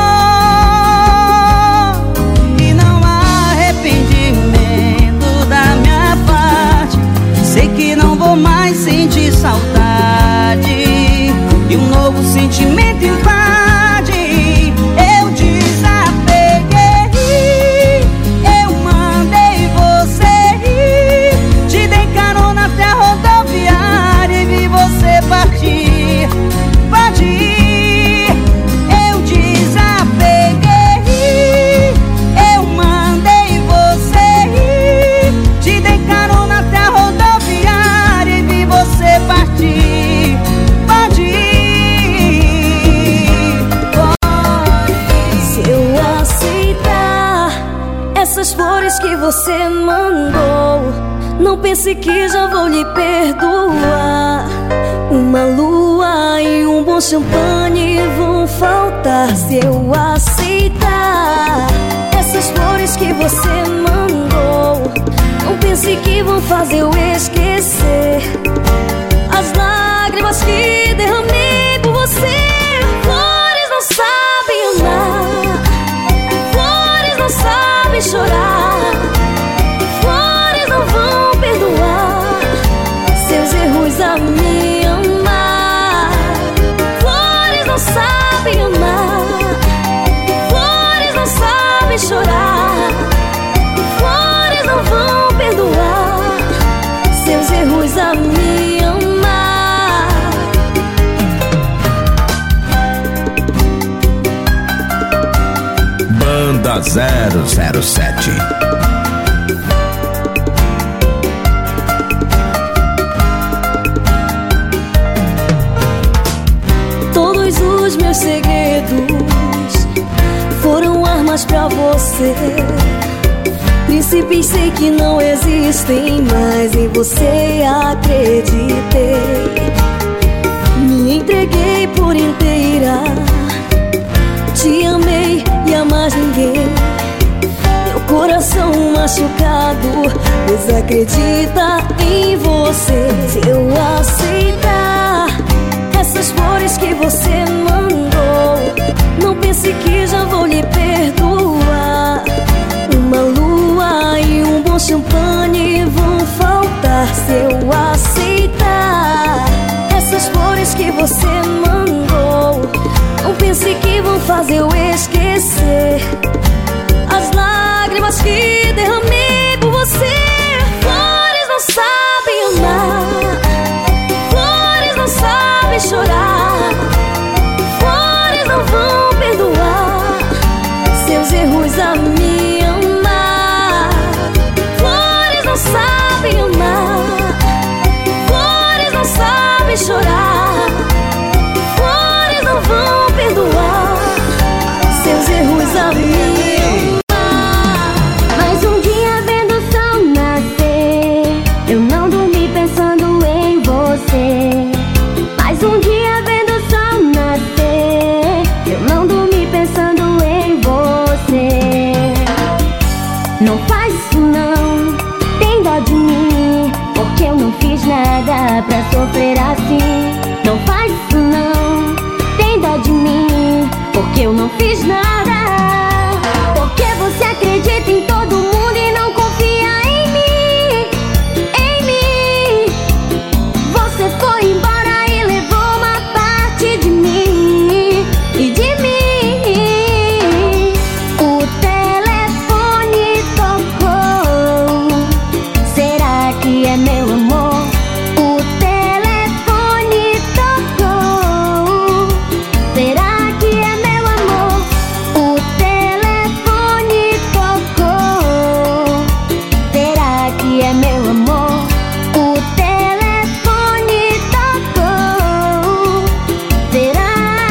S2: E não há arrependimento da minha parte. Sei que não vou mais sentir saudade. E um novo sentimento invade. Eu desapeguei, eu mandei você ir. Te dei carona até a rodoviária e vi você partir. Pode ir. Eu desapeguei, eu mandei você ir. Te dei carona até a rodoviária e vi você partir. Pode ir.
S8: Se eu aceitar essas flores que você mandou, não pense que já vou lhe perdoar. Uma lua lua e um bom champanhe vão faltar se eu aceitar essas flores que você mandou. Não pense que vão fazer eu esquecer as lágrimas que derramei por você. Flores não sabem amar, flores não sabem chorar, flores não vão perdoar seus erros a me amar. Flores não sabem amar, flores não sabem chorar, flores não vão perdoar seus erros a me amar.
S3: Banda 007.
S8: Todos os meus segredos foram armas pra você. Princípios sei que não existem, mas em você acreditei. Me entreguei por inteira, te amei e a mais ninguém. Meu coração machucado desacredita em você. Se eu aceitar essas flores que você mandou, não pense que já vou lhe perdoar. Uma lua e um bom champanhe vão faltar se eu aceitar essas flores que você mandou. Não pense que vão fazer eu esquecer as lágrimas que derramei por você. Flores não sabem amar, flores não sabem chorar, flores não vão perdoar seus erros a me amar. Flores não sabem amar, flores não sabem chorar, flores não vão perdoar seus erros a me amar.
S11: Mais um dia vendo o sol nascer, eu não dormi pensando em você. Mais um dia vendo o sol nascer, eu não dormi pensando em você. Não faz isso não, tem dó de mim, porque eu não fiz nada pra sofrer assim. Não faz isso não, tem dó de mim, porque eu não fiz nada. Porque você acredita em todo mundo e não confia em mim, em mim. Você foi embora e levou uma parte de mim e de mim. O telefone tocou, será que é meu amor? O telefone tocou, será que é meu amor? O telefone tocou, será que é meu amor? O telefone tocou, será?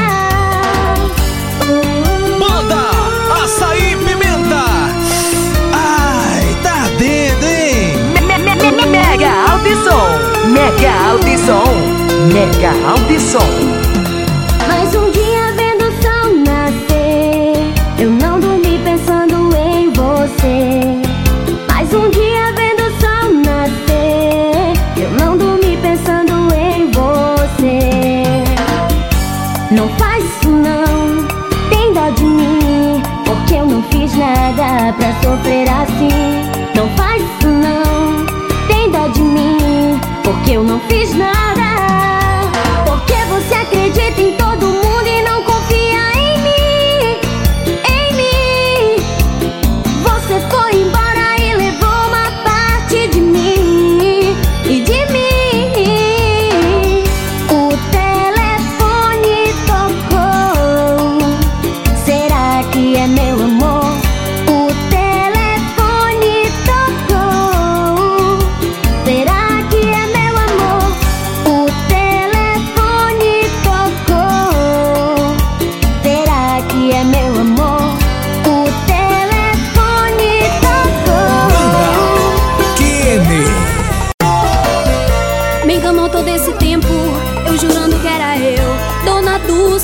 S12: Banda Açaí Pimenta. Ai, tá ardendo, hein?
S13: Mega Audição, Mega Audição, Mega Audição.
S11: Mais um dia vendo o sol nascer, eu não dormi pensando em você. Mais um dia vendo o sol nascer, eu não dormi pensando em você. Não faz isso não, tem dó de mim, porque eu não fiz nada pra sofrer assim. Não faz isso não, tem dó de mim, porque eu não fiz nada. Porque você acredita em todo mundo e não confia em mim, em mim. Você foi embora e levou uma parte de mim e de mim. O telefone tocou, será que é meu amor? O telefone tocou, será que é meu amor? O telefone tocou, será que é meu amor? O telefone tocou.
S1: Me enganou todo esse tempo, eu jurando que era eu.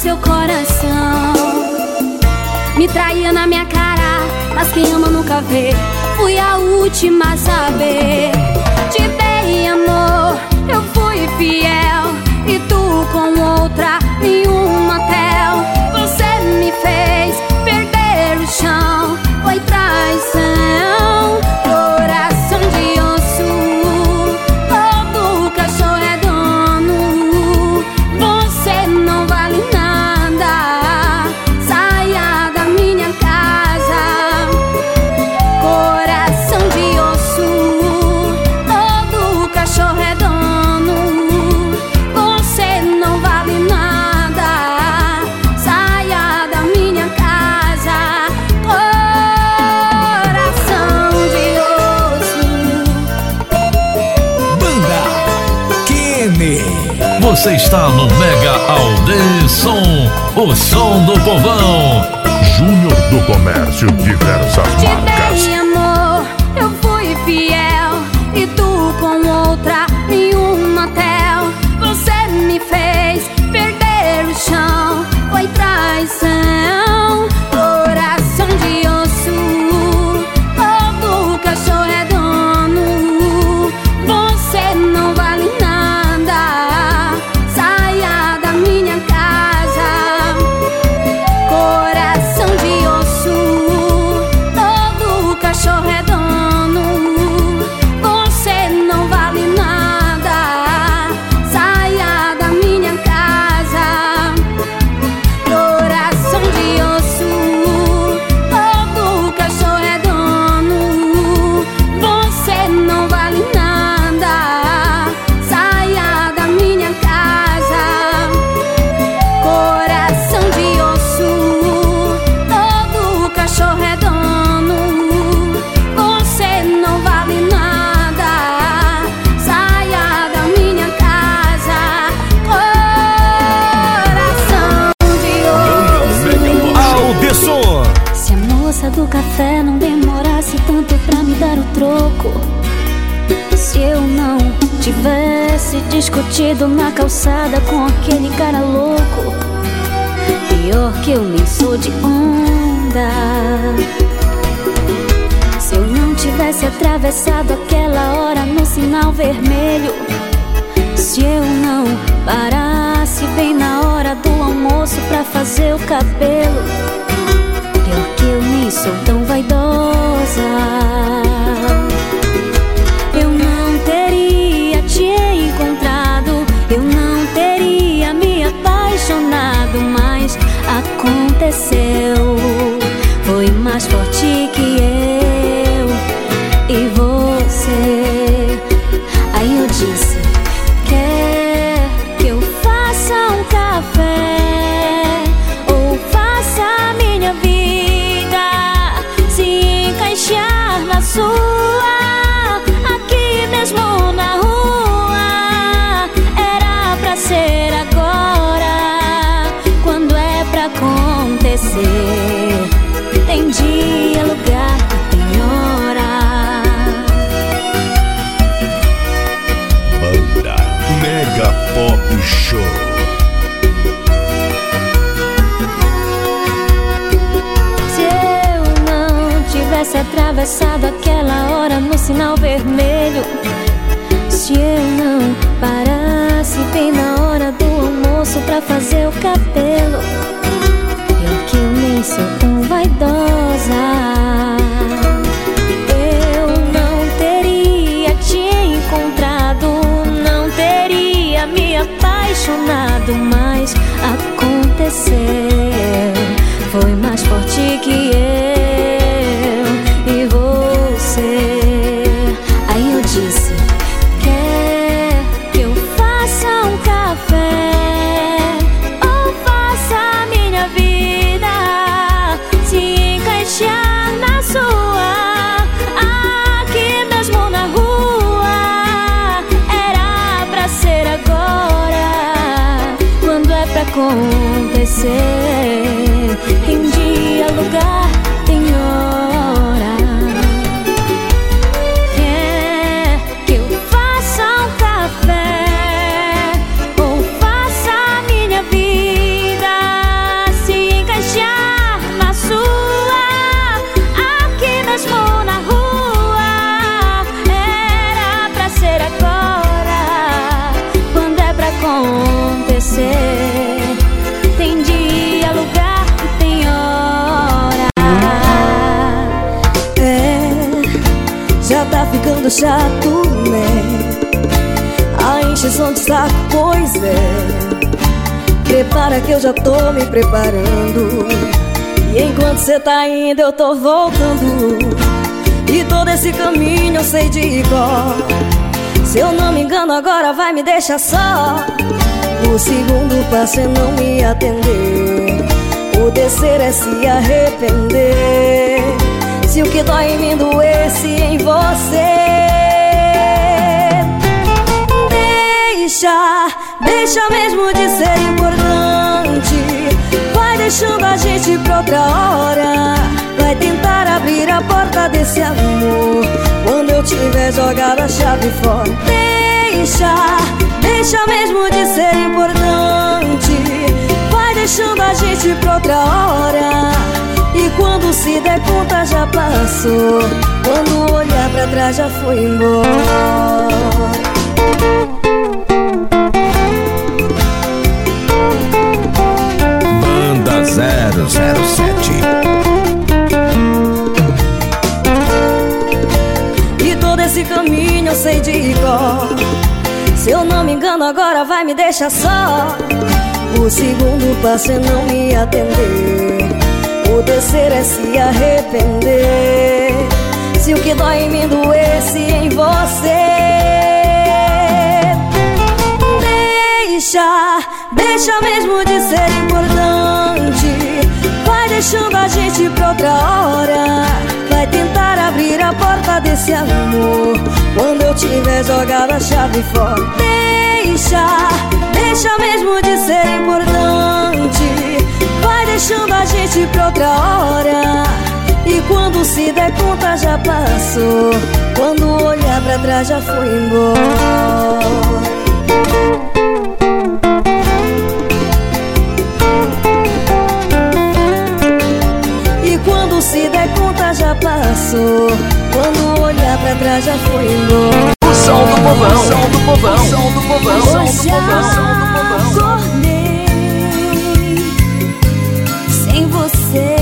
S1: seu coração. Me traía na minha cara, mas quem ama nunca vê. Fui a última a saber. Te dei amor, eu fui fiel, e tu com outra em um motel. Você me fez perder o chão, foi traição. Coração de osso, todo cachorro é dono. Você não vale nada, saia da minha casa. Coração de osso, todo cachorro é dono. Você não vale nada, saia da minha casa. Coração de osso.
S4: Banda Kenny. Você está no Mega Aldeson, o som do povão.
S9: Júnior do Comércio, diversas marcas.
S1: Te dei amor, eu fui fiel, e tu com outra em um motel. Você me fez perder o chão, foi traição. Coração de osso, todo cachorro é dono. Você não vale nada, saia da minha casa. Coração de osso, todo cachorro é dono. Você não vale nada, saia da minha casa. Coração de osso, todo cachorro é dono. Você não vale nada, saia da minha casa. Coração de osso, todo cachorro é dono. Você não vale nada, saia da minha casa. Coração de osso.
S12: Aldeson.
S1: Se a moça do café não demorasse tanto pra me dar o troco, se eu não tivesse discutido na calçada com aquele cara louco, pior que eu nem sou de onda. Se eu não tivesse atravessado aquela hora no sinal vermelho, se eu não parasse bem na hora do almoço pra fazer o cabelo, pior que eu nem sou tão vaidosa. Eu não teria te encontrado, eu não teria me apaixonado, mas aconteceu. Foi mais forte que eu e você. Aí eu disse: quer que eu faça um café ou faça a minha vida se encaixar na sua, aqui mesmo na rua? Era pra ser agora, quando é pra acontecer. Tem dia, lugar e tem hora.
S9: Banda Mega Pop Show.
S1: Se eu não tivesse atravessado aquela hora no sinal vermelho, se eu não parasse bem na hora do almoço pra fazer o cabelo, pior que eu nem sou tão vaidosa. Eu não teria te encontrado, não teria me apaixonado, mas aconteceu. Foi mais forte que eu e você. Aí eu disse: quer que eu faça um café ou faça a minha vida se encaixar na sua, aqui mesmo na rua? Era pra ser agora, quando é pra acontecer. Tem dia, lugar, tem hora. Quer que eu faça um café ou faça a minha vida
S8: você. Tem dia, lugar e tem hora.
S2: Já tá ficando chato, né? A encheção de saco, pois é. Prepara que eu já tô me preparando. E enquanto cê tá indo eu tô voltando. E todo esse caminho eu sei de cor. Se eu não me engano agora vai me deixar só. O segundo passo é não me atender. O terceiro é se arrepender. Se o que dói em mim doesse em você. Deixa mesmo de ser importante. Vai deixando a gente pra outra hora. Vai tentar abrir a porta desse amor quando eu tiver jogado a chave fora. Deixa mesmo de ser importante. Vai deixando a gente pra outra hora. E quando se der conta já passou. Quando olhar pra trás já foi embora.
S3: Banda 007.
S2: E todo esse caminho eu sei de cor. Se eu não me engano agora vai me deixar só. O segundo passo é não me atender. O terceiro é se arrepender. Se o que dói em mim doesse em você. Deixa mesmo de ser importante. Vai deixando a gente pra outra hora. Vai tentar abrir a porta desse amor quando eu tiver jogado a chave fora. Deixa mesmo de ser importante. Vai deixando a gente pra outra hora. E quando se der conta já passou. Quando olhar pra trás já foi embora. Se der conta já passou. Quando olhar pra trás já foi embora.
S3: O som do povão, o som do povão, o som do povão, o som do povão, o som do povão.
S8: Acordei sem você,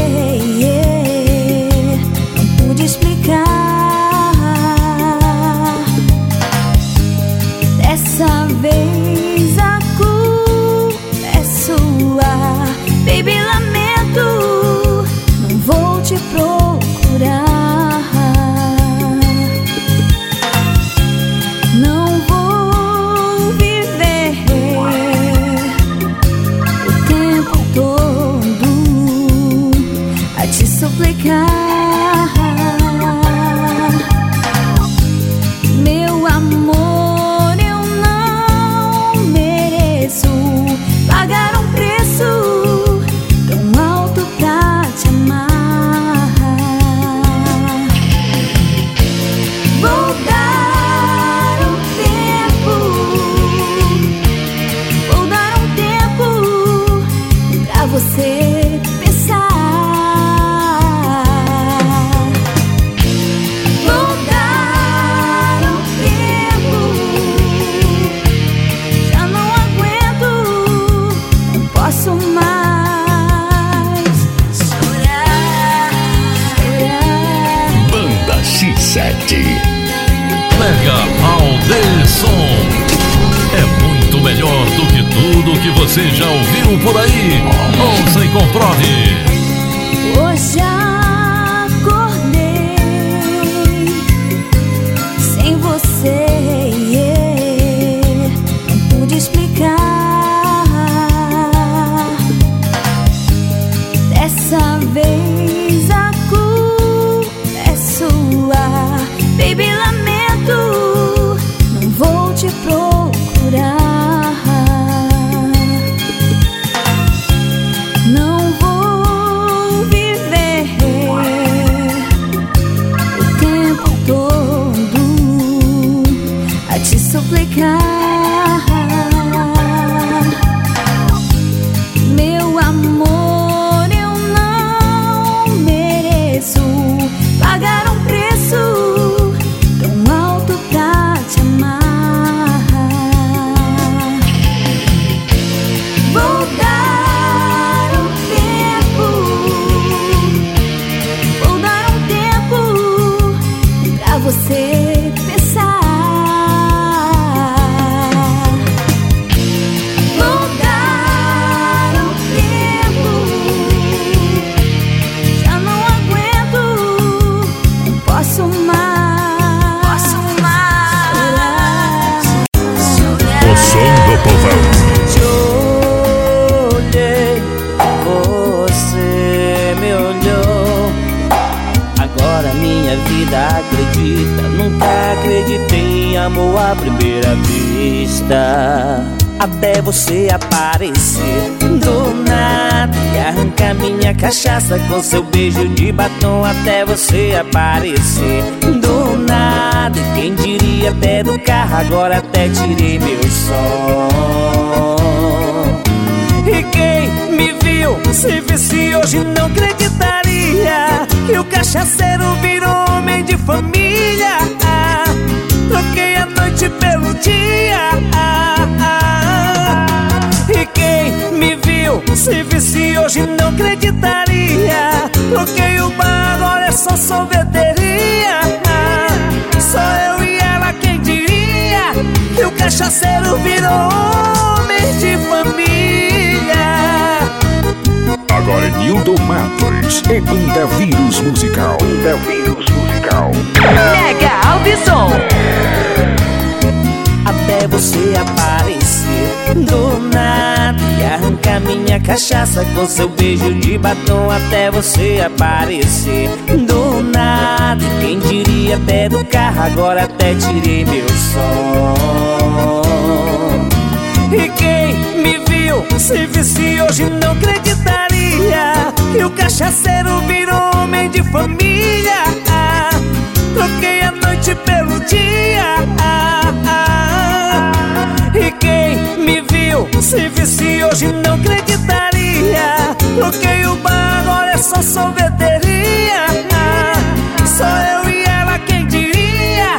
S8: não pude explicar. Dessa vez a culpa é sua, baby, lamento. Não vou te procurar. Não vou viver o tempo todo a te suplicar. Meu amor, eu não mereço pagar um preço tão alto pra te amar. Vou dar um tempo pra você pensar. Vou dar um tempo, já não aguento, não posso mais chorar.
S3: Banda X7.
S4: Mega Aldeson. É muito melhor do que tudo que você já ouviu por aí. Ouça e comprove.
S8: Hoje acordei sem você, não pude explicar. Dessa vez a culpa é sua, baby, lamento. Não vou te procurar. Não vou viver o tempo todo a te suplicar. Meu amor, eu não mereço pagar um preço tão alto pra te amar.
S14: à primeira vista, até você aparecer do nada e arrancar minha cachaça com seu beijo de batom. Até você aparecer do nada, e quem diria até do carro, agora até tirei meu som. E quem me viu se visse hoje não acreditaria que o cachaceiro virou homem de família. Troquei a noite pelo dia. E quem me viu se visse hoje não acreditaria. Troquei o bar, agora é só sorveteria. Só eu e ela, quem diria que o cachaceiro virou homem de família.
S3: Agora é Nildo Matos e Banda Vírus Musical. Banda Vírus Musical.
S13: Mega Audison.
S14: Até você aparecer do nada e arrancar minha cachaça com seu beijo de batom. Até você aparecer do nada, e quem diria até do carro, agora até tirei meu som. E quem me viu se visse hoje não acreditaria que o cachaceiro virou homem de família. Troquei a noite pelo dia. E quem me viu se visse hoje não acreditaria. Troquei o bar, agora é só sorveteria. Só eu e ela, quem diria.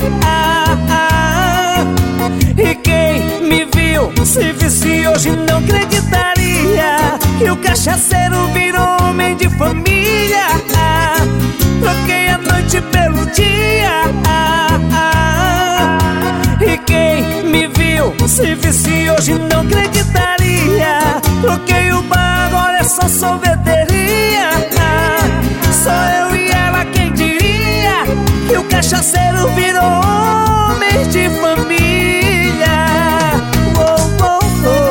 S14: E quem me viu se visse hoje não acreditaria que o cachaceiro virou homem de família. Troquei a noite pelo dia. E quem me viu se visse hoje não acreditaria. Troquei o bar, agora é só sorveteria. Só eu e ela, quem diria que o cachaceiro virou homem de família. Oh, oh,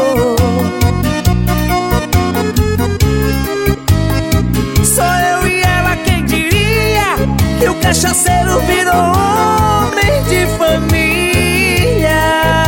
S14: oh. Só eu e ela, quem diria que o cachaceiro virou homem de família.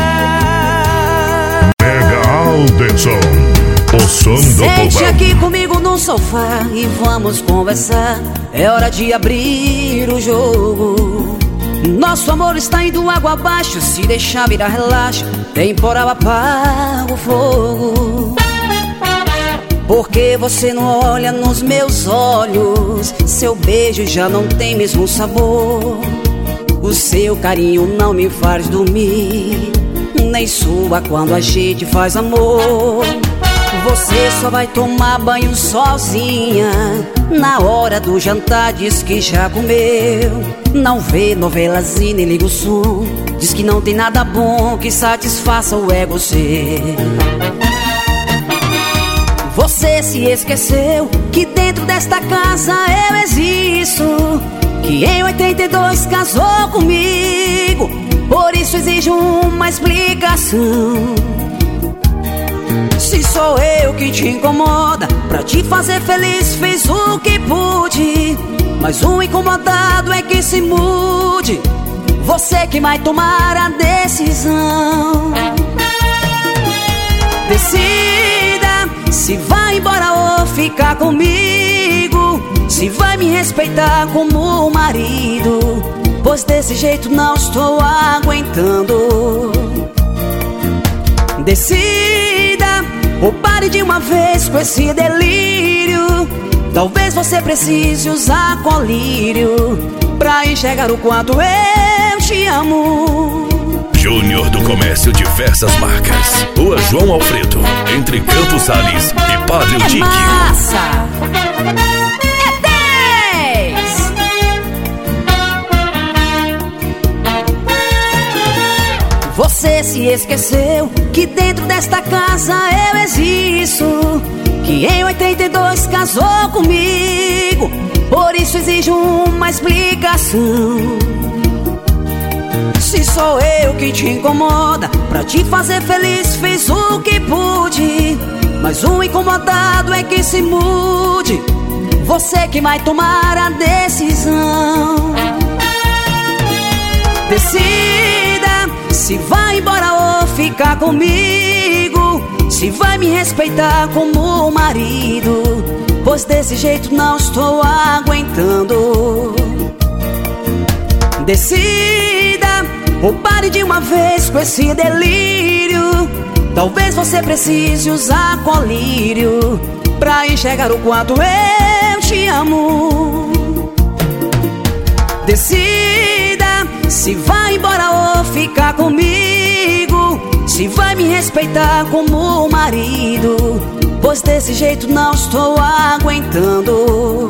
S9: Mega Audison, o som do
S2: Sente
S9: povão.
S2: aqui comigo no sofá e vamos conversar. É hora de abrir o jogo. Nosso amor está indo água abaixo. Se deixar virar relaxo, temporal apaga o fogo. Porque você não olha nos meus olhos, seu beijo já não tem mesmo sabor. O seu carinho não me faz dormir, nem sua quando a gente faz amor. Você só vai tomar banho sozinha, na hora do jantar diz que já comeu. Não vê novelas e nem liga o som, diz que não tem nada bom que satisfaça o ego seu. Você se esqueceu que dentro desta casa eu existo, que em 82 casou comigo, por isso exijo uma explicação. Se sou eu que te incomoda, pra te fazer feliz fiz o que pude, mas o incomodado é que se mude. Você que vai tomar a decisão. Decida se vai embora ou ficar comigo, se vai me respeitar como marido, pois desse jeito não estou aguentando. Decida ou pare de uma vez com esse delírio. Talvez você precise usar colírio pra enxergar o quanto eu te amo.
S3: Júnior do Comércio Diversas Marcas, Rua João Alfredo, entre Campos Sales e Padre Eutiquio.
S2: Massa! É 10! Você se esqueceu que dentro desta casa eu existo, que em 82 casou comigo, por isso exijo uma explicação. Se sou eu que te incomoda, pra te fazer feliz fiz o que pude, mas o incomodado é que se mude. Você que vai tomar a decisão. Decida se vai embora ou ficar comigo, se vai me respeitar como marido, pois desse jeito não estou aguentando. Decida ou pare de uma vez com esse delírio. Talvez você precise usar colírio pra enxergar o quanto eu te amo. Decida se vai embora ou ficar comigo, se vai me respeitar como marido, pois desse jeito não estou aguentando.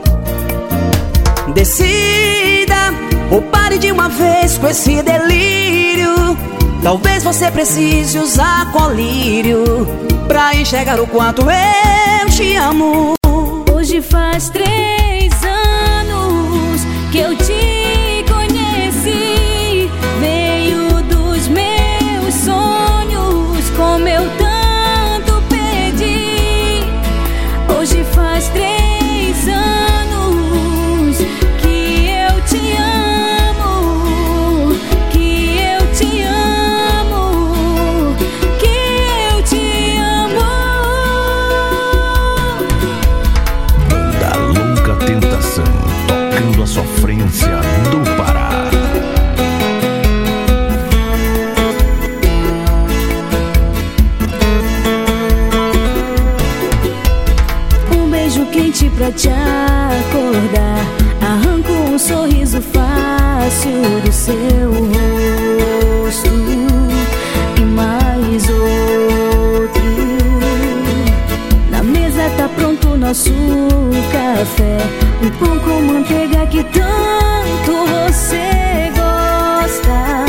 S2: Decida ou pare de uma vez com esse delírio. Talvez você precise usar colírio pra enxergar o quanto eu te amo.
S8: Hoje faz 3 anos que eu te conheci. Veio dos meus sonhos, como eu tanto pedi. Hoje faz 3 anos que eu te amo, que eu te amo, que eu te amo.
S3: Banda Louca Tentação, tocando a sofrência do Pará.
S8: Um beijo quente pra te acordar, arranco um sorriso fácil do seu rosto e mais outro. Na mesa tá pronto o nosso café, um pão com manteiga que tanto você gosta.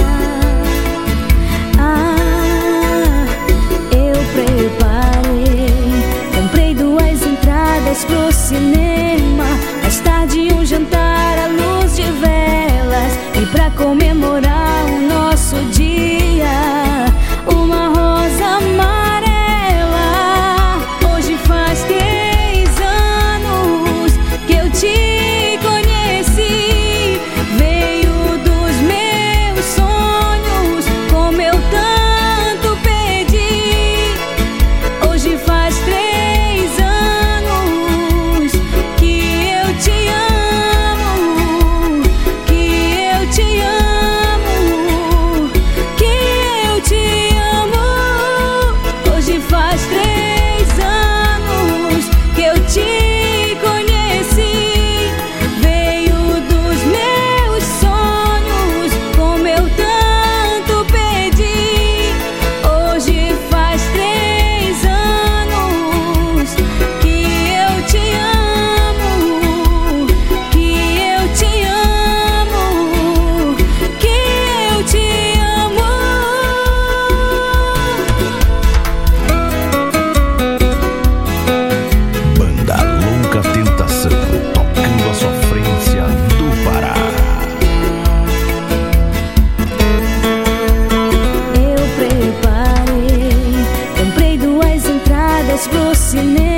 S8: Eu preparei, comprei 2 entradas pro cinema, mais tarde um jantar à luz de velas, e pra comemorar o nosso dia, uma rosa amarela. Hoje faz 3 anos que eu te conheci. Veio dos meus sonhos, como eu tanto pedi. Hoje faz 3 anos que eu te amo, que eu te amo, que eu te amo. Hoje faz 3 anos que eu te conheci. Veio dos meus sonhos, como eu tanto pedi. Hoje faz 3 anos que eu te amo, que eu te amo, que eu te amo.
S3: Banda Louca Tentação, tocando a sofrência do Pará.
S8: Eu preparei, comprei 2 entradas pro cinema,